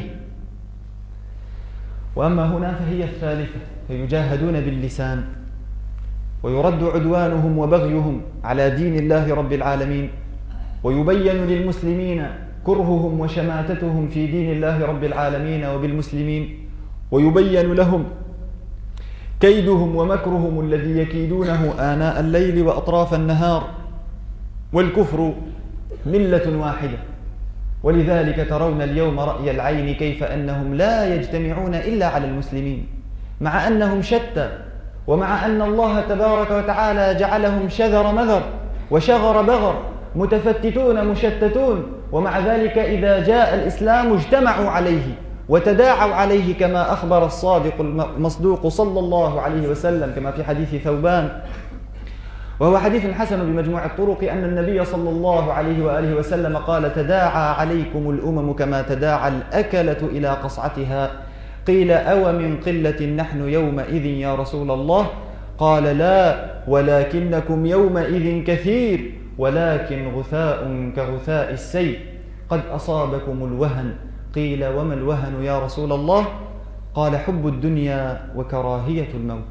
وأما هنا فهي الثالثة، فيجاهدون باللسان ويرد عدوانهم وبغيهم على دين الله رب العالمين، ويبين للمسلمين كرههم وشماتتهم في دين الله رب العالمين وبالمسلمين، ويبين لهم كيدهم ومكرهم الذي يكيدونه آناء الليل وأطراف النهار، والكفر ملة واحدة. ولذلك ترون اليوم رأي العين كيف أنهم لا يجتمعون إلا على المسلمين، مع أنهم شتى، ومع أن الله تبارك وتعالى جعلهم شذر مذر وشغر بغر متفتتون مشتتون، ومع ذلك إذا جاء الإسلام اجتمعوا عليه وتداعوا عليه، كما أخبر الصادق المصدوق صلى الله عليه وسلم كما في حديث ثوبان، وهو حديث حسن بمجموع الطرق، أن النبي صلى الله عليه وآله وسلم قال تداعى عليكم الأمم كما تداعى الأكلة إلى قصعتها. قيل أو من قلة نحن يومئذ يا رسول الله؟ قال لا، ولكنكم يومئذ كثير، ولكن غثاء كغثاء السيل، قد أصابكم الوهن. قيل وما الوهن يا رسول الله؟ قال حب الدنيا وكراهية الموت.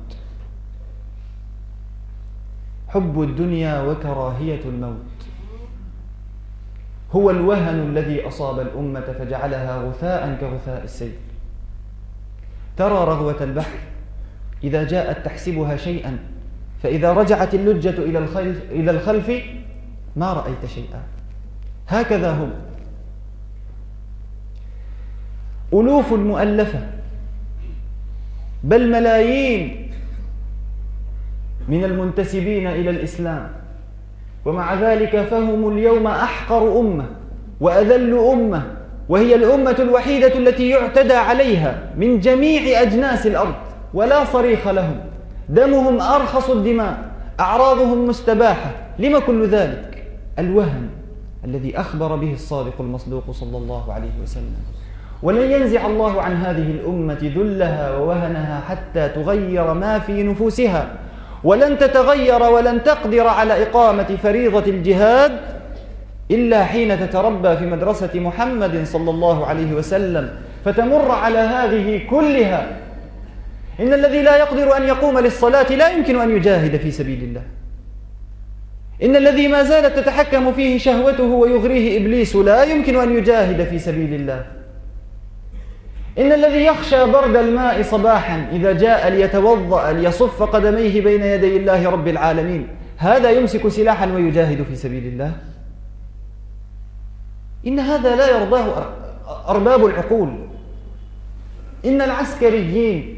حب الدنيا وكراهية الموت هو الوهن الذي أصاب الأمة فجعلها غثاء كغثاء السيل. ترى رغوة البحر إذا جاءت تحسبها شيئا، فإذا رجعت اللجة إلى الخلف, إلى الخلف ما رأيت شيئا. هكذا هم ألوف مؤلفة، بل ملايين من المنتسبين إلى الإسلام، ومع ذلك فهم اليوم أحقر أمة وأذل أمة، وهي الأمة الوحيدة التي يعتدى عليها من جميع أجناس الأرض ولا صريخ لهم، دمهم أرخص الدماء، أعراضهم مستباحة. لما كل ذلك؟ الوهن الذي أخبر به الصادق المصدوق صلى الله عليه وسلم. ولن ينزع الله عن هذه الأمة ذلها ووهنها حتى تغير ما في نفوسها، ولن تتغير ولن تقدر على إقامة فريضة الجهاد إلا حين تتربى في مدرسة محمد صلى الله عليه وسلم، فتمر على هذه كلها. إن الذي لا يقدر أن يقوم للصلاة لا يمكن أن يجاهد في سبيل الله. إن الذي ما زالت تتحكم فيه شهوته ويغريه إبليس لا يمكن أن يجاهد في سبيل الله. إن الذي يخشى برد الماء صباحا إذا جاء ليتوضأ ليصف قدميه بين يدي الله رب العالمين، هذا يمسك سلاحا ويجاهد في سبيل الله. إن هذا لا يرضاه أرباب العقول. إن العسكريين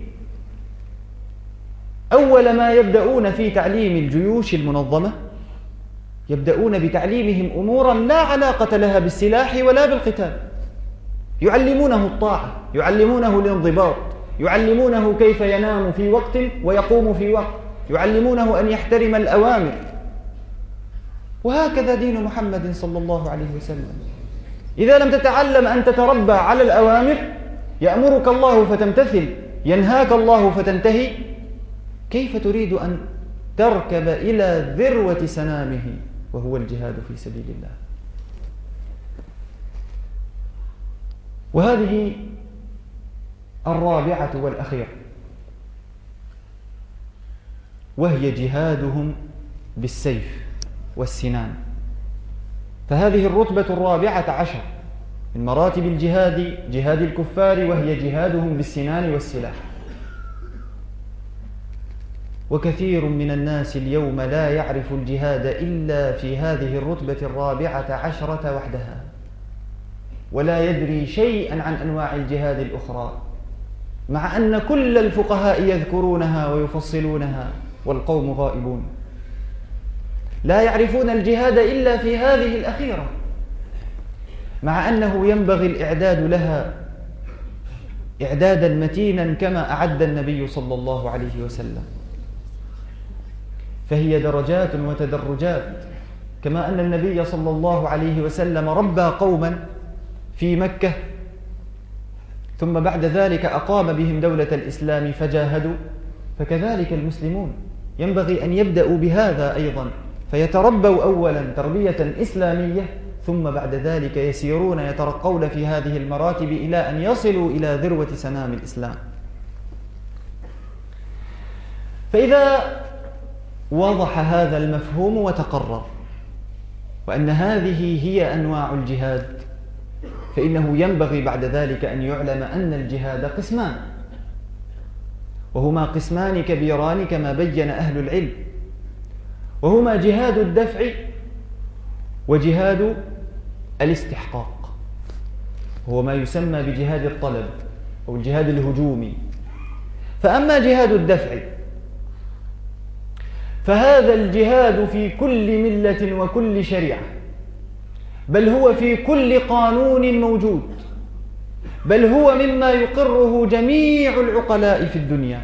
أول ما يبدأون في تعليم الجيوش المنظمة يبدأون بتعليمهم أمورا لا علاقة لها بالسلاح ولا بالقتال. يعلمونه الطاعة، يعلمونه الانضباط، يعلمونه كيف ينام في وقت ويقوم في وقت، يعلمونه أن يحترم الأوامر. وهكذا دين محمد صلى الله عليه وسلم. إذا لم تتعلم أن تتربى على الأوامر، يأمرك الله فتمتثل، ينهاك الله فتنتهي، كيف تريد أن تركب إلى ذروة سنامه وهو الجهاد في سبيل الله؟ وهذه الرابعة والأخيرة، وهي جهادهم بالسيف والسنان. فهذه الرتبة الرابعة عشر من مراتب الجهاد، جهاد الكفار، وهي جهادهم بالسنان والسلاح. وكثير من الناس اليوم لا يعرف الجهاد إلا في هذه الرتبة الرابعة عشرة وحدها، ولا يدري شيئا عن أنواع الجهاد الأخرى، مع أن كل الفقهاء يذكرونها ويفصلونها والقوم غائبون. لا يعرفون الجهاد إلا في هذه الأخيرة، مع أنه ينبغي الإعداد لها إعدادا متينا كما أعد النبي صلى الله عليه وسلم. فهي درجات وتدرجات، كما أن النبي صلى الله عليه وسلم ربى قوما في مكة ثم بعد ذلك أقام بهم دولة الإسلام فجاهدوا، فكذلك المسلمون ينبغي أن يبدأوا بهذا أيضا، فيتربوا أولا تربية إسلامية، ثم بعد ذلك يسيرون يترقون في هذه المراتب إلى أن يصلوا إلى ذروة سنام الإسلام. فإذا وضح هذا المفهوم وتقرر وأن هذه هي أنواع الجهاد، فإنه ينبغي بعد ذلك أن يعلم أن الجهاد قسمان، وهما قسمان كبيران كما بين أهل العلم، وهما جهاد الدفع وجهاد الاستحقاق، هو ما يسمى بجهاد الطلب أو الجهاد الهجومي. فأما جهاد الدفع فهذا الجهاد في كل ملة وكل شريعة، بل هو في كل قانون موجود، بل هو مما يقره جميع العقلاء في الدنيا.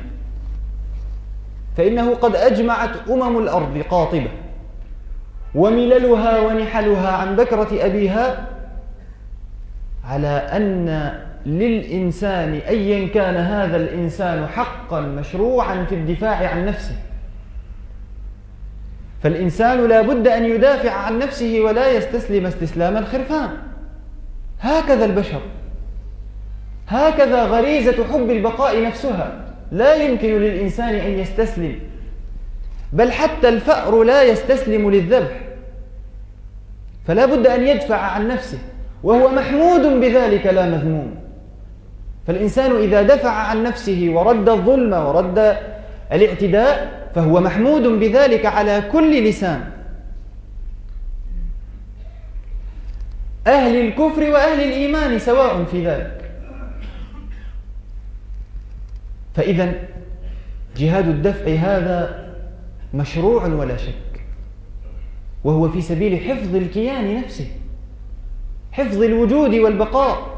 فإنه قد أجمعت أمم الأرض قاطبة ومللها ونحلها عن بكرة أبيها على أن للإنسان أيا كان هذا الإنسان حقا مشروعا في الدفاع عن نفسه. فالإنسان لا بد أن يدافع عن نفسه ولا يستسلم استسلام الخرفان. هكذا البشر، هكذا غريزة حب البقاء نفسها، لا يمكن للإنسان أن يستسلم، بل حتى الفأر لا يستسلم للذبح، فلا بد أن يدفع عن نفسه، وهو محمود بذلك لا مذموم. فالإنسان إذا دفع عن نفسه ورد الظلم ورد الاعتداء فهو محمود بذلك على كل لسان. أهل الكفر وأهل الإيمان سواء في ذلك. فإذا جهاد الدفع هذا مشروع ولا شك، وهو في سبيل حفظ الكيان نفسه، حفظ الوجود والبقاء.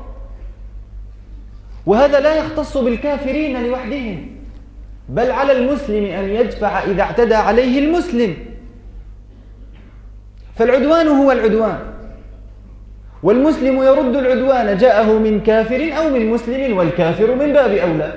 وهذا لا يختص بالكافرين لوحدهم، بل على المسلم أن يدفع إذا اعتدى عليه المسلم. فالعدوان هو العدوان، والمسلم يرد العدوان جاءه من كافر أو من مسلم، والكافر من باب أولى.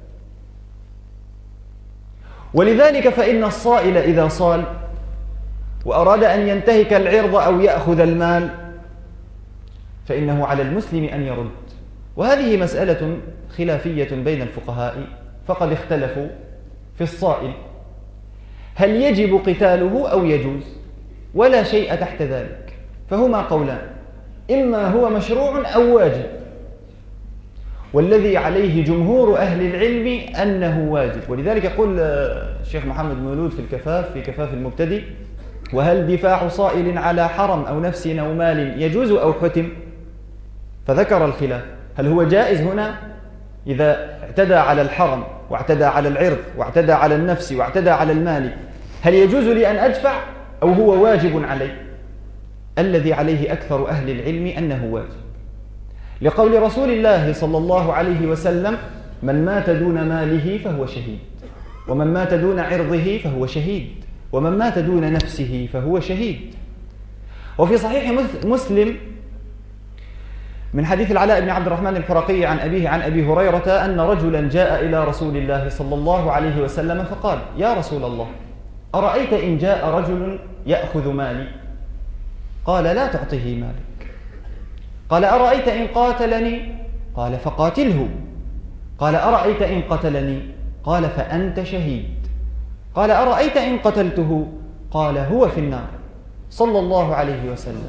ولذلك فإن الصائل إذا صال وأراد أن ينتهك العرض أو يأخذ المال فإنه على المسلم أن يرد. وهذه مسألة خلافية بين الفقهاء، فقد اختلفوا في الصائل هل يجب قتاله أو يجوز، ولا شيء تحت ذلك، فهما قولان: إما هو مشروع أو واجب، والذي عليه جمهور أهل العلم أنه واجب. ولذلك يقول الشيخ محمد مولود في الكفاف في كفاف المبتدئ: وهل دفاع صائل على حرم أو نفس أو مال يجوز أو حتم؟ فذكر الخلاف، هل هو جائز هنا إذا اعتدى على الحرم واعتدى على العرض واعتدى على النفس واعتدى على المال، هل يجوز لي أن أدفع أو هو واجب علي؟ الذي عليه أكثر أهل العلم أنه واجب، لقول رسول الله صلى الله عليه وسلم: من مات دون ماله فهو شهيد، ومن مات دون عرضه فهو شهيد، ومن مات دون نفسه فهو شهيد. وفي صحيح مسلم من حديث العلاء بن عبد الرحمن الحرقي عن أبيه عن أبي هريرة أن رجلا جاء إلى رسول الله صلى الله عليه وسلم فقال: يا رسول الله، أرأيت إن جاء رجل يأخذ مالي؟ قال: لا تعطه مالك. قال: أرأيت إن قاتلني؟ قال: فقاتله. قال: أرأيت إن قتلني؟ قال: فأنت شهيد. قال: أرأيت إن قتلته؟ قال: هو في النار. صلى الله عليه وسلم.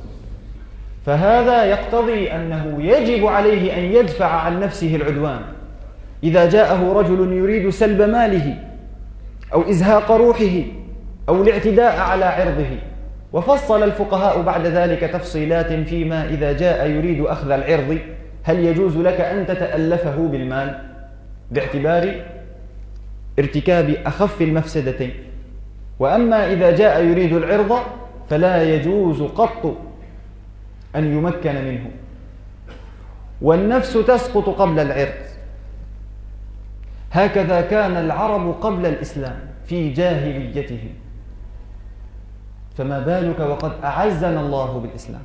فهذا يقتضي أنه يجب عليه أن يدفع عن نفسه العدوان إذا جاءه رجل يريد سلب ماله أو إزهاق روحه أو الاعتداء على عرضه. وفصل الفقهاء بعد ذلك تفصيلات فيما إذا جاء يريد أخذ العرض، هل يجوز لك أن تتألفه بالمال باعتبار ارتكاب أخف المفسدتين؟ وأما إذا جاء يريد العرض فلا يجوز قط أن يمكن منه. والنفس تسقط قبل العرض، هكذا كان العرب قبل الإسلام في جاهليتهم، فما بالك وقد أعزنا الله بالإسلام.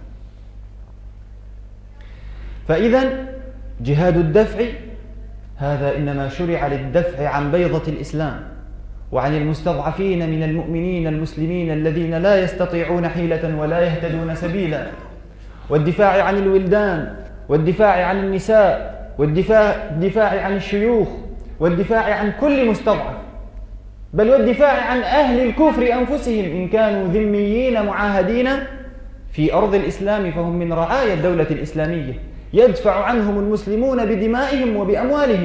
فإذا جهاد الدفع هذا إنما شرع للدفع عن بيضة الإسلام وعن المستضعفين من المؤمنين المسلمين الذين لا يستطيعون حيلة ولا يهتدون سبيلا، والدفاع عن الولدان، والدفاع عن النساء، والدفاع الدفاع عن الشيوخ، والدفاع عن كل مستضعف، بل والدفاع عن أهل الكفر أنفسهم إن كانوا ذميين معاهدين في أرض الإسلام فهم من رعايا الدولة الإسلامية، يدفع عنهم المسلمون بدمائهم وبأموالهم،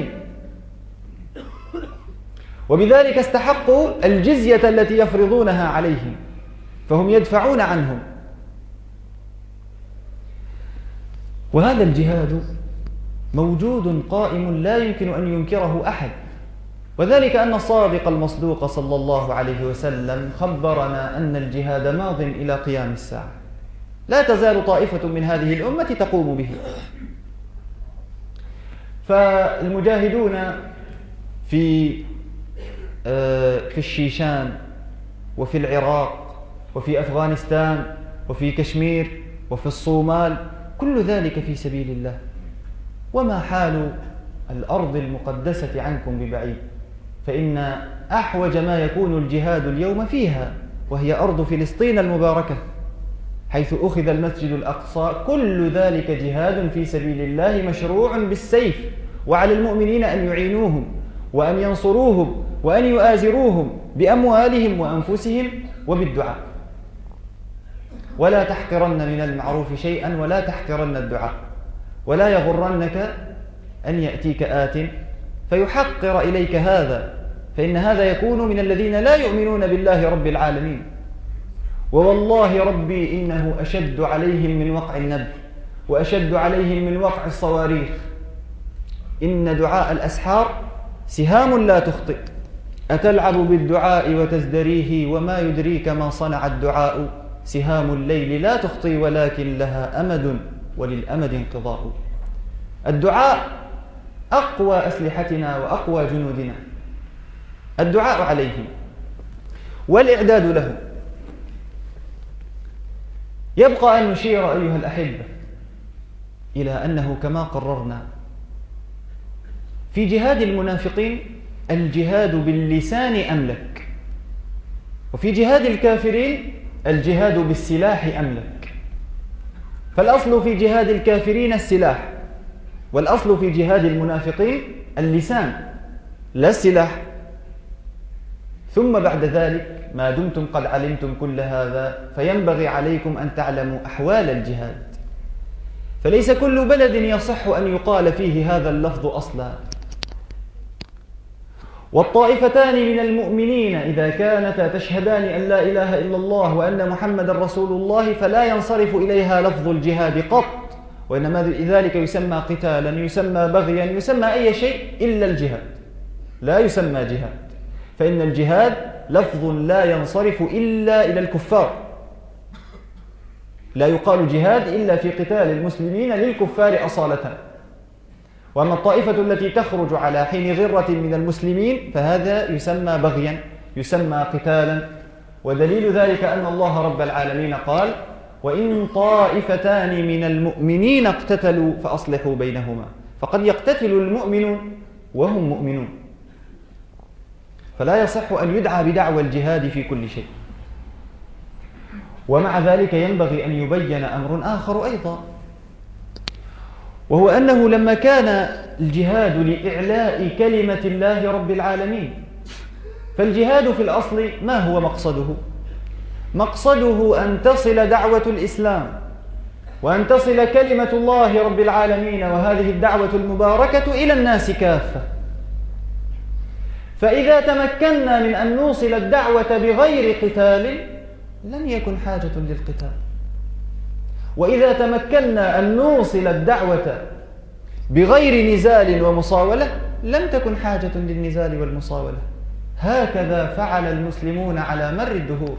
وبذلك استحقوا الجزية التي يفرضونها عليهم، فهم يدفعون عنهم. وهذا الجهاد موجود قائم لا يمكن أن ينكره أحد، وذلك أن الصادق المصدوق صلى الله عليه وسلم خبرنا أن الجهاد ماض إلى قيام الساعة، لا تزال طائفة من هذه الأمة تقوم به. فالمجاهدون في في الشيشان وفي العراق وفي أفغانستان وفي كشمير وفي الصومال، كل ذلك في سبيل الله. وما حال الأرض المقدسة عنكم ببعيد، فإن أحوج ما يكون الجهاد اليوم فيها، وهي أرض فلسطين المباركة حيث أخذ المسجد الأقصى. كل ذلك جهاد في سبيل الله مشروع بالسيف، وعلى المؤمنين أن يعينوهم وأن ينصروهم وأن يؤازروهم بأموالهم وأنفسهم وبالدعاء. ولا تحقرن من المعروف شيئا ولا تحقرن الدعاء، ولا يغرنك أن يأتيك آت فيحقر إليك هذا، فإن هذا يكون من الذين لا يؤمنون بالله رب العالمين. ووالله ربي إنه أشد عليهم من وقع النبل، وأشد عليهم من وقع الصواريخ. إن دعاء الأسحار سهام لا تخطئ، أتلعب بالدعاء وتزدريه، وما يدريك ما صنع الدعاء، سهام الليل لا تخطي ولكن لها أمد وللأمد انقضاء. الدعاء أقوى أسلحتنا وأقوى جنودنا، الدعاء عليهم والإعداد له. يبقى أن نشير أيها الأحبة إلى أنه كما قررنا في جهاد المنافقين الجهاد باللسان أملك، وفي جهاد الكافرين الجهاد بالسلاح أملك. فالأصل في جهاد الكافرين السلاح، والأصل في جهاد المنافقين اللسان لا السلاح. ثم بعد ذلك ما دمتم قد علمتم كل هذا فينبغي عليكم أن تعلموا أحوال الجهاد، فليس كل بلد يصح أن يقال فيه هذا اللفظ أصلا. والطائفتان من المؤمنين إذا كانتا تشهدان أن لا إله إلا الله وأن محمد رسول الله فلا ينصرف إليها لفظ الجهاد قط، وإنما ذلك يسمى قتالا، يسمى بغيا، يسمى أي شيء إلا الجهاد، لا يسمى جهاد، فإن الجهاد لفظ لا ينصرف إلا إلى الكفار، لا يقال جهاد إلا في قتال المسلمين للكفار أصالة. وأما الطائفة التي تخرج على حين غرة من المسلمين فهذا يسمى بغيا، يسمى قتالا. ودليل ذلك أن الله رب العالمين قال: وإن طائفتان من المؤمنين اقتتلوا فأصلحوا بينهما. فقد يقتتل المؤمنون وهم مؤمنون، فلا يصح أن يدعى بدعوى الجهاد في كل شيء. ومع ذلك ينبغي أن يبين أمر آخر أيضا، وهو أنه لما كان الجهاد لإعلاء كلمة الله رب العالمين، فالجهاد في الأصل ما هو مقصده؟ مقصده أن تصل دعوة الإسلام وأن تصل كلمة الله رب العالمين وهذه الدعوة المباركة إلى الناس كافة. فإذا تمكنا من أن نوصل الدعوة بغير قتال لم يكن حاجة للقتال، وإذا تمكنا أن نوصل الدعوة بغير نزال ومصاولة لم تكن حاجة للنزال والمصاولة. هكذا فعل المسلمون على مر الدهور.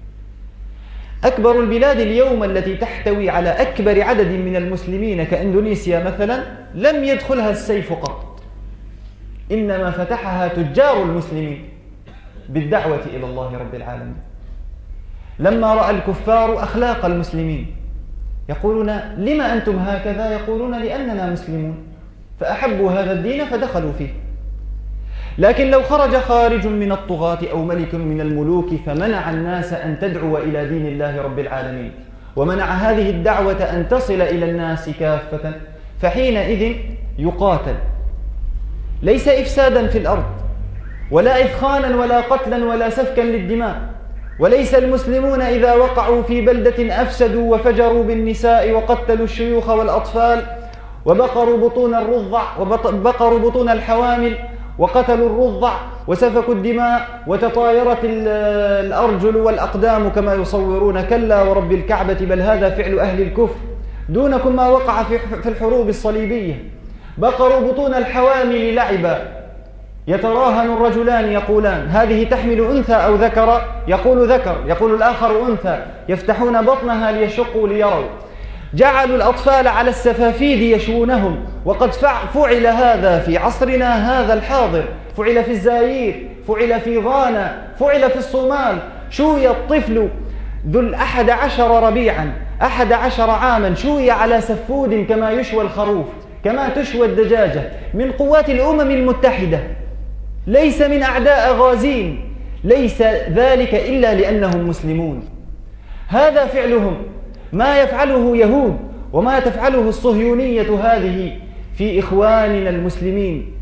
أكبر البلاد اليوم التي تحتوي على أكبر عدد من المسلمين كإندونيسيا مثلا لم يدخلها السيف قط، إنما فتحها تجار المسلمين بالدعوة إلى الله رب العالمين. لما رأى الكفار أخلاق المسلمين يقولون: لما أنتم هكذا؟ يقولون: لأننا مسلمون، فأحبوا هذا الدين فدخلوا فيه. لكن لو خرج خارج من الطغاة أو ملك من الملوك فمنع الناس أن تدعو إلى دين الله رب العالمين، ومنع هذه الدعوة أن تصل إلى الناس كافة، فحينئذ يقاتل، ليس إفسادا في الأرض ولا إثخانا ولا قتلا ولا سفكا للدماء. وليس المسلمون إذا وقعوا في بلدة أفسدوا وفجروا بالنساء وقتلوا الشيوخ والأطفال وبقروا بطون الرضع وبقروا بطون الحوامل وقتلوا الرضع وسفكوا الدماء وتطايرت الأرجل والأقدام كما يصورون. كلا ورب الكعبة، بل هذا فعل أهل الكفر. دونكم ما وقع في الحروب الصليبية. بقروا بطون الحوامل لعبا، يتراهن الرجلان يقولان: هذه تحمل أنثى أو ذكر؟ يقول ذكر، يقول الآخر أنثى، يفتحون بطنها ليشقوا ليروا. جعلوا الأطفال على السفافيد يشوونهم، وقد فعل هذا في عصرنا هذا الحاضر، فعل في الزاير، فعل في غانا، فعل في الصومال. شوي الطفل ذو الأحد عشر ربيعا أحد عشر عاما شوي على سفود كما يشوى الخروف، كما تشوى الدجاجة، من قوات الأمم المتحدة، ليس من أعداء غازين، ليس ذلك إلا لأنهم مسلمون. هذا فعلهم، ما يفعله يهود وما تفعله الصهيونية هذه في إخواننا المسلمين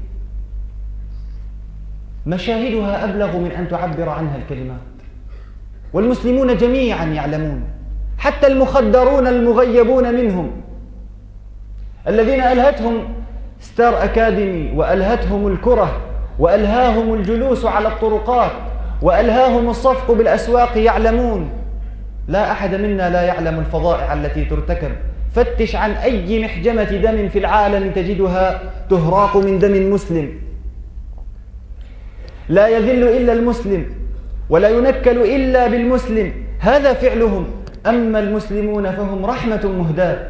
مشاهدها أبلغ من أن تعبر عنها الكلمات. والمسلمون جميعا يعلمون، حتى المخدرون المغيبون منهم الذين ألهتهم ستار أكاديمي وألهتهم الكرة وألهاهم الجلوس على الطرقات وألهاهم الصفق بالأسواق يعلمون. لا أحد منا لا يعلم الفظائع التي ترتكب. فتش عن أي محجمة دم في العالم تجدها تهراق من دم مسلم. لا يذل إلا المسلم ولا ينكل إلا بالمسلم. هذا فعلهم. أما المسلمون فهم رحمة مهداة.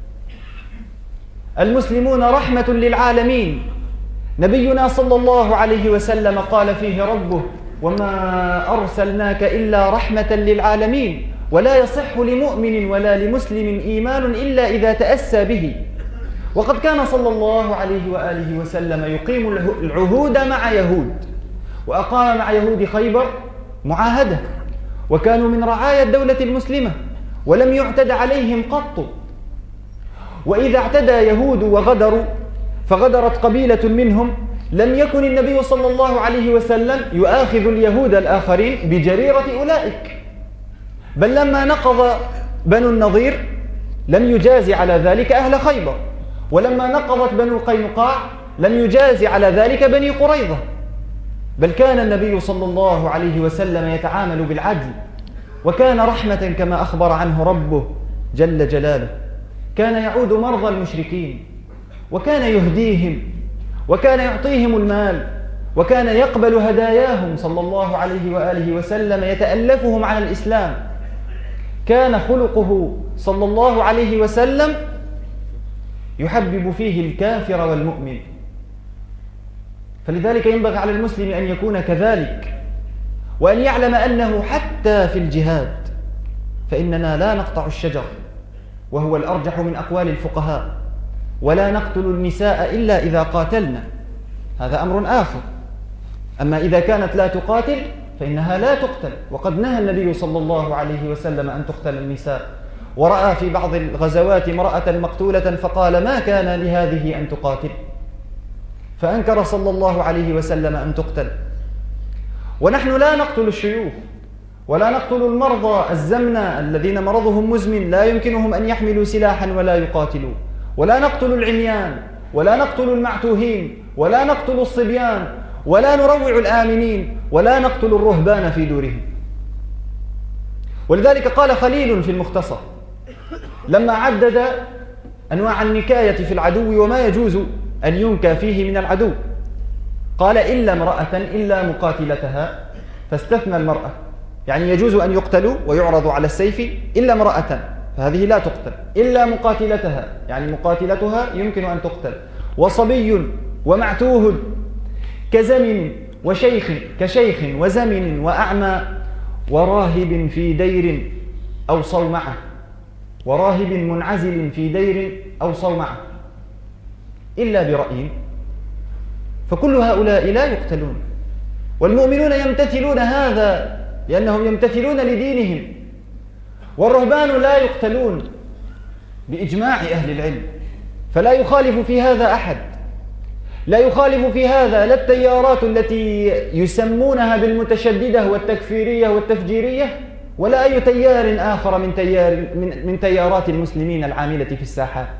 المسلمون رحمة للعالمين. نبينا صلى الله عليه وسلم قال فيه ربه: وما أرسلناك إلا رحمة للعالمين. ولا يصح لمؤمن ولا لمسلم إيمان إلا إذا تأسى به. وقد كان صلى الله عليه وآله وسلم يقيم العهود مع يهود، وأقام مع يهود خيبر معاهدة، وكانوا من رعايا الدولة المسلمة ولم يعتد عليهم قط. وإذا اعتدى يهود وغدروا فغدرت قبيلة منهم، لم يكن النبي صلى الله عليه وسلم يؤاخذ اليهود الآخرين بجريرة أولئك، بل لما نقض بنو النضير لم يجازي على ذلك أهل خيبر، ولما نقضت بنو قينقاع لم يجازي على ذلك بني قريظة، بل كان النبي صلى الله عليه وسلم يتعامل بالعدل، وكان رحمة كما أخبر عنه ربه جل جلاله. كان يعود مرضى المشركين، وكان يهديهم، وكان يعطيهم المال، وكان يقبل هداياهم صلى الله عليه وآله وسلم، يتألفهم على الإسلام. كان خلقه صلى الله عليه وسلم يحبب فيه الكافر والمؤمن، فلذلك ينبغي على المسلم أن يكون كذلك، وأن يعلم أنه حتى في الجهاد فإننا لا نقطع الشجر، وهو الأرجح من أقوال الفقهاء، ولا نقتل النساء إلا إذا قاتلنا، هذا أمر آخر. أما إذا كانت لا تقاتل فإنها لا تقتل، وقد نهى النبي صلى الله عليه وسلم أن تقتل النساء، ورأى في بعض الغزوات امرأة مقتولة فقال ما كان لهذه أن تقاتل، فأنكر صلى الله عليه وسلم أن تقتل. ونحن لا نقتل الشيوخ، ولا نقتل المرضى الزمنة الذين مرضهم مزمن لا يمكنهم أن يحملوا سلاحا ولا يقاتلوا، ولا نقتل العميان، ولا نقتل المعتوهين، ولا نقتل الصبيان، ولا نروع الآمنين، ولا نقتل الرهبان في دورهم. ولذلك قال خليل في المختصر لما عدد أنواع النكاية في العدو وما يجوز أن ينكى فيه من العدو، قال إلا امرأة إلا مقاتلتها، فاستثنى المرأة، يعني يجوز أن يقتلوا ويعرضوا على السيف إلا امرأة، فهذه لا تقتل، إلا مقاتلتها، يعني مقاتلتها يمكن أن تقتل، وصبي ومعتوه كزمن وشيخ كشيخ وزمن وأعمى وراهب في دير أو صومعة، وراهب منعزل في دير أو صومعة إلا برأي، فكل هؤلاء لا يقتلون. والمؤمنون يمتثلون هذا لأنهم يمتثلون لدينهم، والرهبان لا يقتلون بإجماع أهل العلم، فلا يخالف في هذا أحد، لا يخالف في هذا لا التيارات التي يسمونها بالمتشددة والتكفيرية والتفجيرية، ولا أي تيار آخر من, تيار من, من تيارات المسلمين العاملة في الساحات.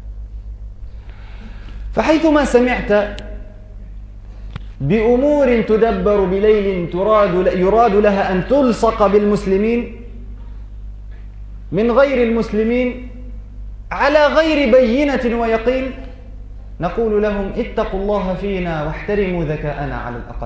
فحيثما سمعت بأمور تدبر بليل تراد يراد لها أن تلصق بالمسلمين من غير المسلمين على غير بينة ويقين، نقول لهم اتقوا الله فينا واحترموا ذكاءنا على الأقل.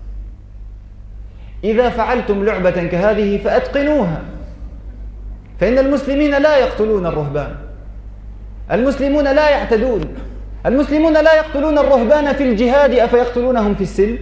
إذا فعلتم لعبة كهذه فأتقنوها، فإن المسلمين لا يقتلون الرهبان، المسلمون لا يعتدون، المسلمون لا يقتلون الرهبان في الجهاد أفيقتلونهم في السلم؟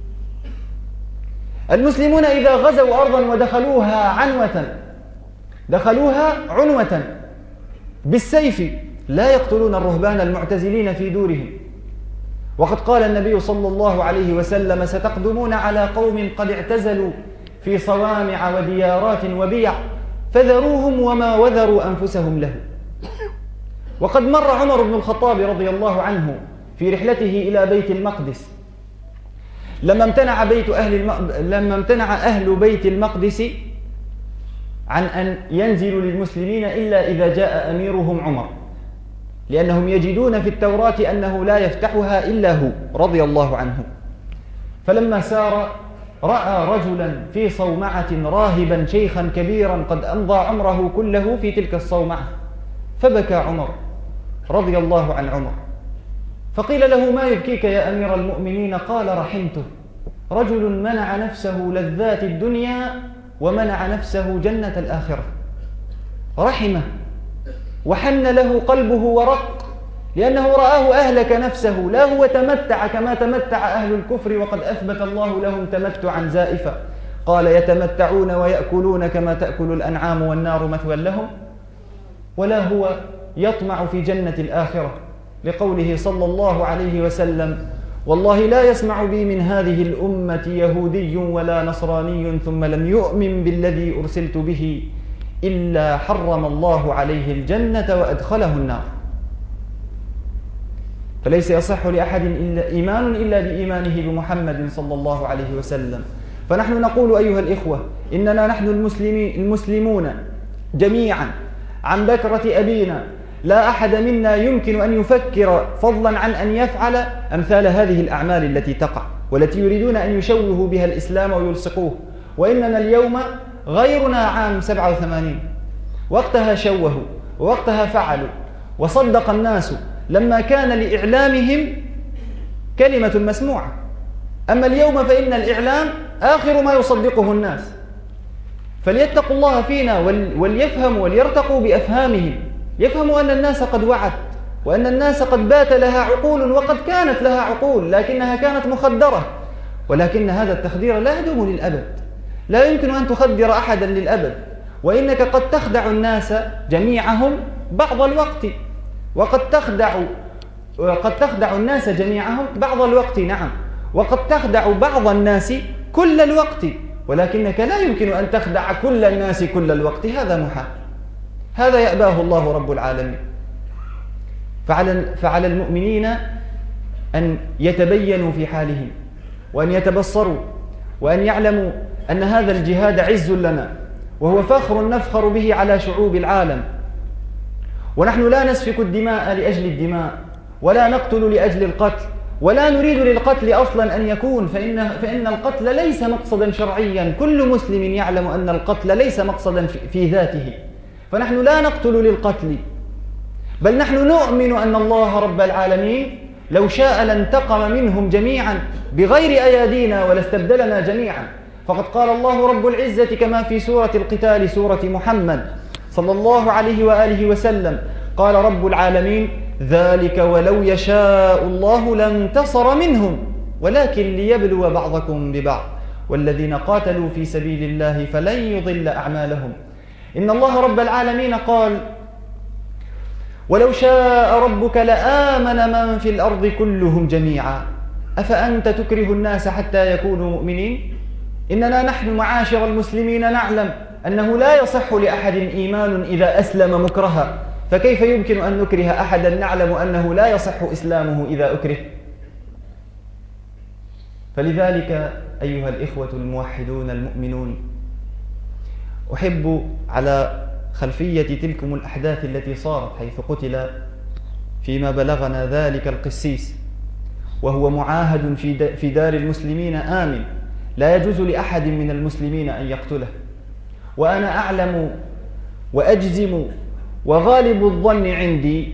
المسلمون إذا غزوا أرضا ودخلوها عنوة دخلوها عنوة بالسيف لا يقتلون الرهبان المعتزلين في دورهم. وقد قال النبي صلى الله عليه وسلم ستقدمون على قوم قد اعتزلوا في صوامع وديارات وبيع فذروهم وما وذروا أنفسهم له. وقد مر عمر بن الخطاب رضي الله عنه في رحلته إلى بيت المقدس لما امتنع, بيت أهل الم... لما امتنع أهل بيت المقدس عن أن ينزلوا للمسلمين إلا إذا جاء أميرهم عمر، لأنهم يجدون في التوراة أنه لا يفتحها إلا هو رضي الله عنه. فلما سار رأى رجلا في صومعة راهبا شيخا كبيرا قد أمضى عمره كله في تلك الصومعة، فبكى عمر رضي الله عن عمر، فقيل له ما يبكيك يا أمير المؤمنين؟ قال رحمته، رجل منع نفسه لذات الدنيا ومنع نفسه جنة الآخرة، رحمه وحن له قلبه ورق، لأنه رآه أهلك نفسه، لا هو تمتع كما تمتع أهل الكفر وقد أثبت الله لهم تمتعا زائفا. قال يتمتعون ويأكلون كما تأكل الأنعام والنار مثوى لهم، ولا هو يطمع في جنة الآخرة، لقوله صلى الله عليه وسلم: والله لا يسمع بي من هذه الأمة يهودي ولا نصراني ثم لم يؤمن بالذي أرسلت به إلا حرم الله عليه الجنة وأدخله النار. فليس يصح لأحد إلا إيمان إلا بإيمانه بمحمد صلى الله عليه وسلم. فنحن نقول أيها الإخوة إننا نحن المسلمين المسلمون جميعا عن بكرة أبينا لا أحد منا يمكن أن يفكر فضلا عن أن يفعل أمثال هذه الأعمال التي تقع والتي يريدون أن يشوهوا بها الإسلام ويلصقوه. وإننا اليوم غيرنا عام سبعة وثمانين، وقتها شوهوا ووقتها فعلوا وصدق الناس لما كان لإعلامهم كلمة مسموعة. أما اليوم فإن الإعلام آخر ما يصدقه الناس. فليتقوا الله فينا وليفهموا وليرتقوا بأفهامهم، يفهموا أن الناس قد وعت وأن الناس قد بات لها عقول وقد كانت لها عقول لكنها كانت مخدرة، ولكن هذا التخدير لا يدوم للأبد، لا يمكن أن تخدر أحدا للأبد، وإنك قد تخدع الناس جميعهم بعض الوقت، وقد تخدع وقد تخدع الناس جميعهم بعض الوقت، نعم، وقد تخدع بعض الناس كل الوقت، ولكنك لا يمكن أن تخدع كل الناس كل الوقت، هذا محال، هذا يأباه الله رب العالمين. فعلى, فعلى المؤمنين أن يتبينوا في حالهم وأن يتبصروا وأن يعلموا أن هذا الجهاد عز لنا وهو فخر نفخر به على شعوب العالم، ونحن لا نسفك الدماء لأجل الدماء ولا نقتل لأجل القتل ولا نريد للقتل أصلا أن يكون، فإن, فإن القتل ليس مقصدا شرعيا، كل مسلم يعلم أن القتل ليس مقصدا في, في ذاته، فنحن لا نقتل للقتل، بل نحن نؤمن أن الله رب العالمين لو شاء لانتقم منهم جميعا بغير أيادينا ولاستبدلنا جميعا. فقد قال الله رب العزة كما في سورة القتال سورة محمد صلى الله عليه وآله وسلم، قال رب العالمين: ذلك ولو يشاء الله لانتصر منهم ولكن ليبلو بعضكم ببعض والذين قاتلوا في سبيل الله فلن يضل أعمالهم. إن الله رب العالمين قال: ولو شاء ربك لآمن من في الأرض كلهم جميعا أفأنت تكره الناس حتى يكونوا مؤمنين. إننا نحن معاشر المسلمين نعلم أنه لا يصح لأحد إيمان إذا أسلم مكرها، فكيف يمكن أن نكره أحدا نعلم أنه لا يصح إسلامه إذا أكره؟ فلذلك أيها الإخوة الموحدون المؤمنون، أحب على خلفية تلكم الأحداث التي صارت حيث قتل فيما بلغنا ذلك القسيس وهو معاهد في دار المسلمين آمن، لا يجوز لأحد من المسلمين أن يقتله، وأنا أعلم وأجزم وغالب الظن عندي،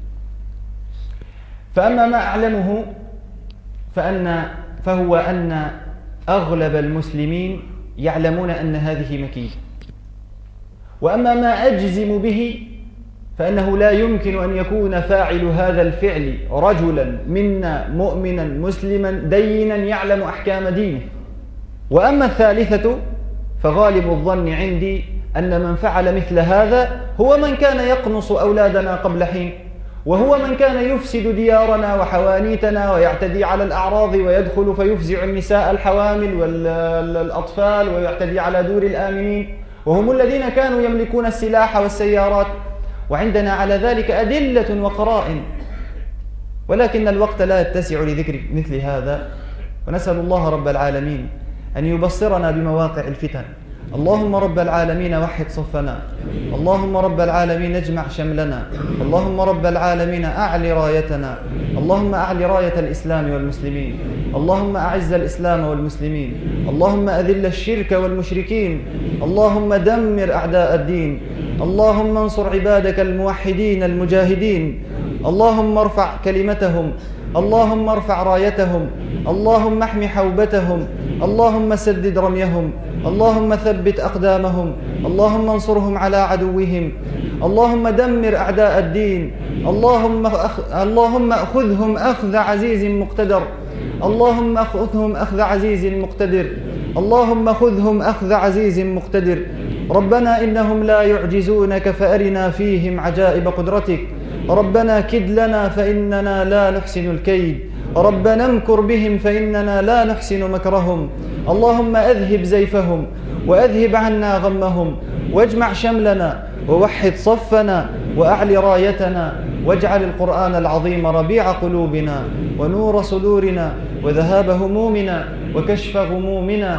فأما ما أعلمه فأن فهو أن أغلب المسلمين يعلمون أن هذه مكيدة، وأما ما أجزم به فإنه لا يمكن أن يكون فاعل هذا الفعل رجلا منا مؤمنا مسلما دينا يعلم أحكام دينه. وأما الثالثة فغالب الظن عندي أن من فعل مثل هذا هو من كان يقنص أولادنا قبل حين، وهو من كان يفسد ديارنا وحوانيتنا ويعتدي على الأعراض ويدخل فيفزع النساء الحوامل والأطفال ويعتدي على دور الآمنين، وهم الذين كانوا يملكون السلاح والسيارات، وعندنا على ذلك أدلة وقرائن، ولكن الوقت لا يتسع لذكر مثل هذا، ونسأل الله رب العالمين أن يبصرنا بمواقع الفتن. اللهم رب العالمين وحد صفنا، اللهم رب العالمين اجمع شملنا، اللهم رب العالمين أعل رايتنا، اللهم أعل راية الإسلام والمسلمين، اللهم أعز الإسلام والمسلمين، اللهم أذل الشرك والمشركين، اللهم دمر أعداء الدين، اللهم انصر عبادك الموحدين المجاهدين، اللهم ارفع كلمتهم، اللهم ارفع رايتهم، اللهم احم حوبتهم، اللهم سدد رميهم، اللهم ثبت أقدامهم، اللهم انصرهم على عدوهم، اللهم دمر أعداء الدين، اللهم أخ... اللهم أخذهم أخذ عزيز مقتدر، اللهم أخذهم أخذ عزيز مقتدر، اللهم خذهم أخذ عزيز مقتدر. ربنا إنهم لا يعجزونك فأرنا فيهم عجائب قدرتك، ربنا كد لنا فإننا لا نحسن الكيد، ربنا امكر بهم فإننا لا نحسن مكرهم. اللهم أذهب زيفهم وأذهب عنا غمهم، واجمع شملنا ووحد صفنا وأعل رايتنا، واجعل القرآن العظيم ربيع قلوبنا ونور صدورنا وذهاب همومنا وكشف غمومنا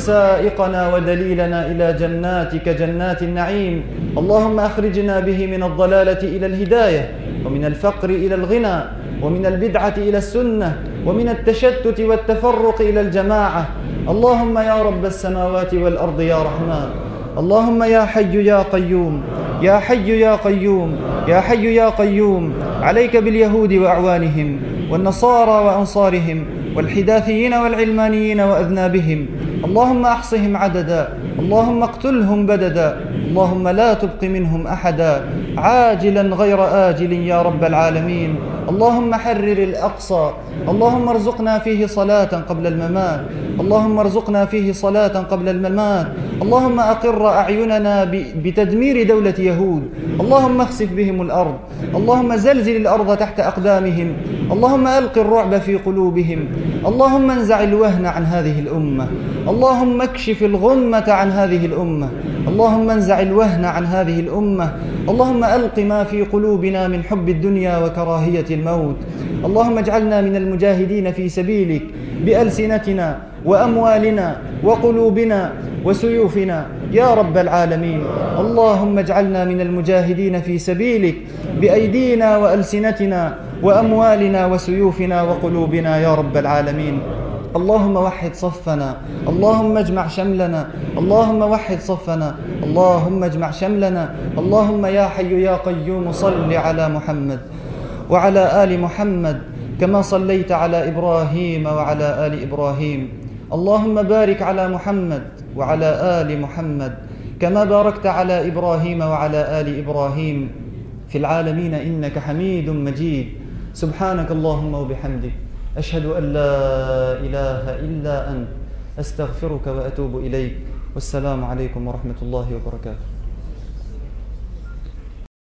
وسائقنا ودليلنا إلى جناتك جنات النعيم. اللهم أخرجنا به من الضلالة إلى الهداية، ومن الفقر إلى الغنى، ومن البدعة إلى السنة، ومن التشتت والتفرق إلى الجماعة. اللهم يا رب السماوات والأرض يا رحمن، اللهم يا حي يا قيوم، يا حي يا قيوم، يا حي يا قيوم، عليك باليهود وأعوانهم والنصارى وأنصارهم والحداثيين والعلمانيين وأذنابهم. اللهم أحصهم عددا، اللهم اقتلهم بددا، اللهم لا تبق منهم أحدا، عاجلا غير آجل يا رب العالمين. اللهم حرر الأقصى، اللهم ارزقنا فيه صلاة قبل الممات، اللهم ارزقنا فيه صلاة قبل الممات. اللهم أقر أعيننا بتدمير دولة يهود، اللهم اخسف بهم الأرض، اللهم زلزل الأرض تحت أقدامهم، اللهم ألق الرعب في قلوبهم، اللهم انزع الوهن عن هذه الأمة، اللهم اكشف الغمة عن هذه الأمة، اللهم انزع الوهن عن هذه الأمة، اللهم ألق ما في قلوبنا من حب الدنيا وكراهية الموت. اللهم اجعلنا من المجاهدين في سبيلك بألسنتنا وأموالنا وقلوبنا وسيوفنا يا رب العالمين. اللهم اجعلنا من المجاهدين في سبيلك بأيدينا وألسنتنا وأموالنا وسيوفنا وقلوبنا يا رب العالمين. اللهم وحد صفنا، اللهم اجمع شملنا، اللهم وحد صفنا، اللهم اجمع شملنا. اللهم يا حي يا قيوم صل على محمد وعلى آل محمد كما صليت على إبراهيم وعلى آل إبراهيم. اللهم بارك على محمد وعلى آل محمد كما باركت على إبراهيم وعلى آل إبراهيم في العالمين إنك حميد مجيد. سبحانك اللهم وبحمدك، أشهد أن لا إله إلا أنت، أستغفرك وأتوب إليك. والسلام عليكم ورحمة الله وبركاته.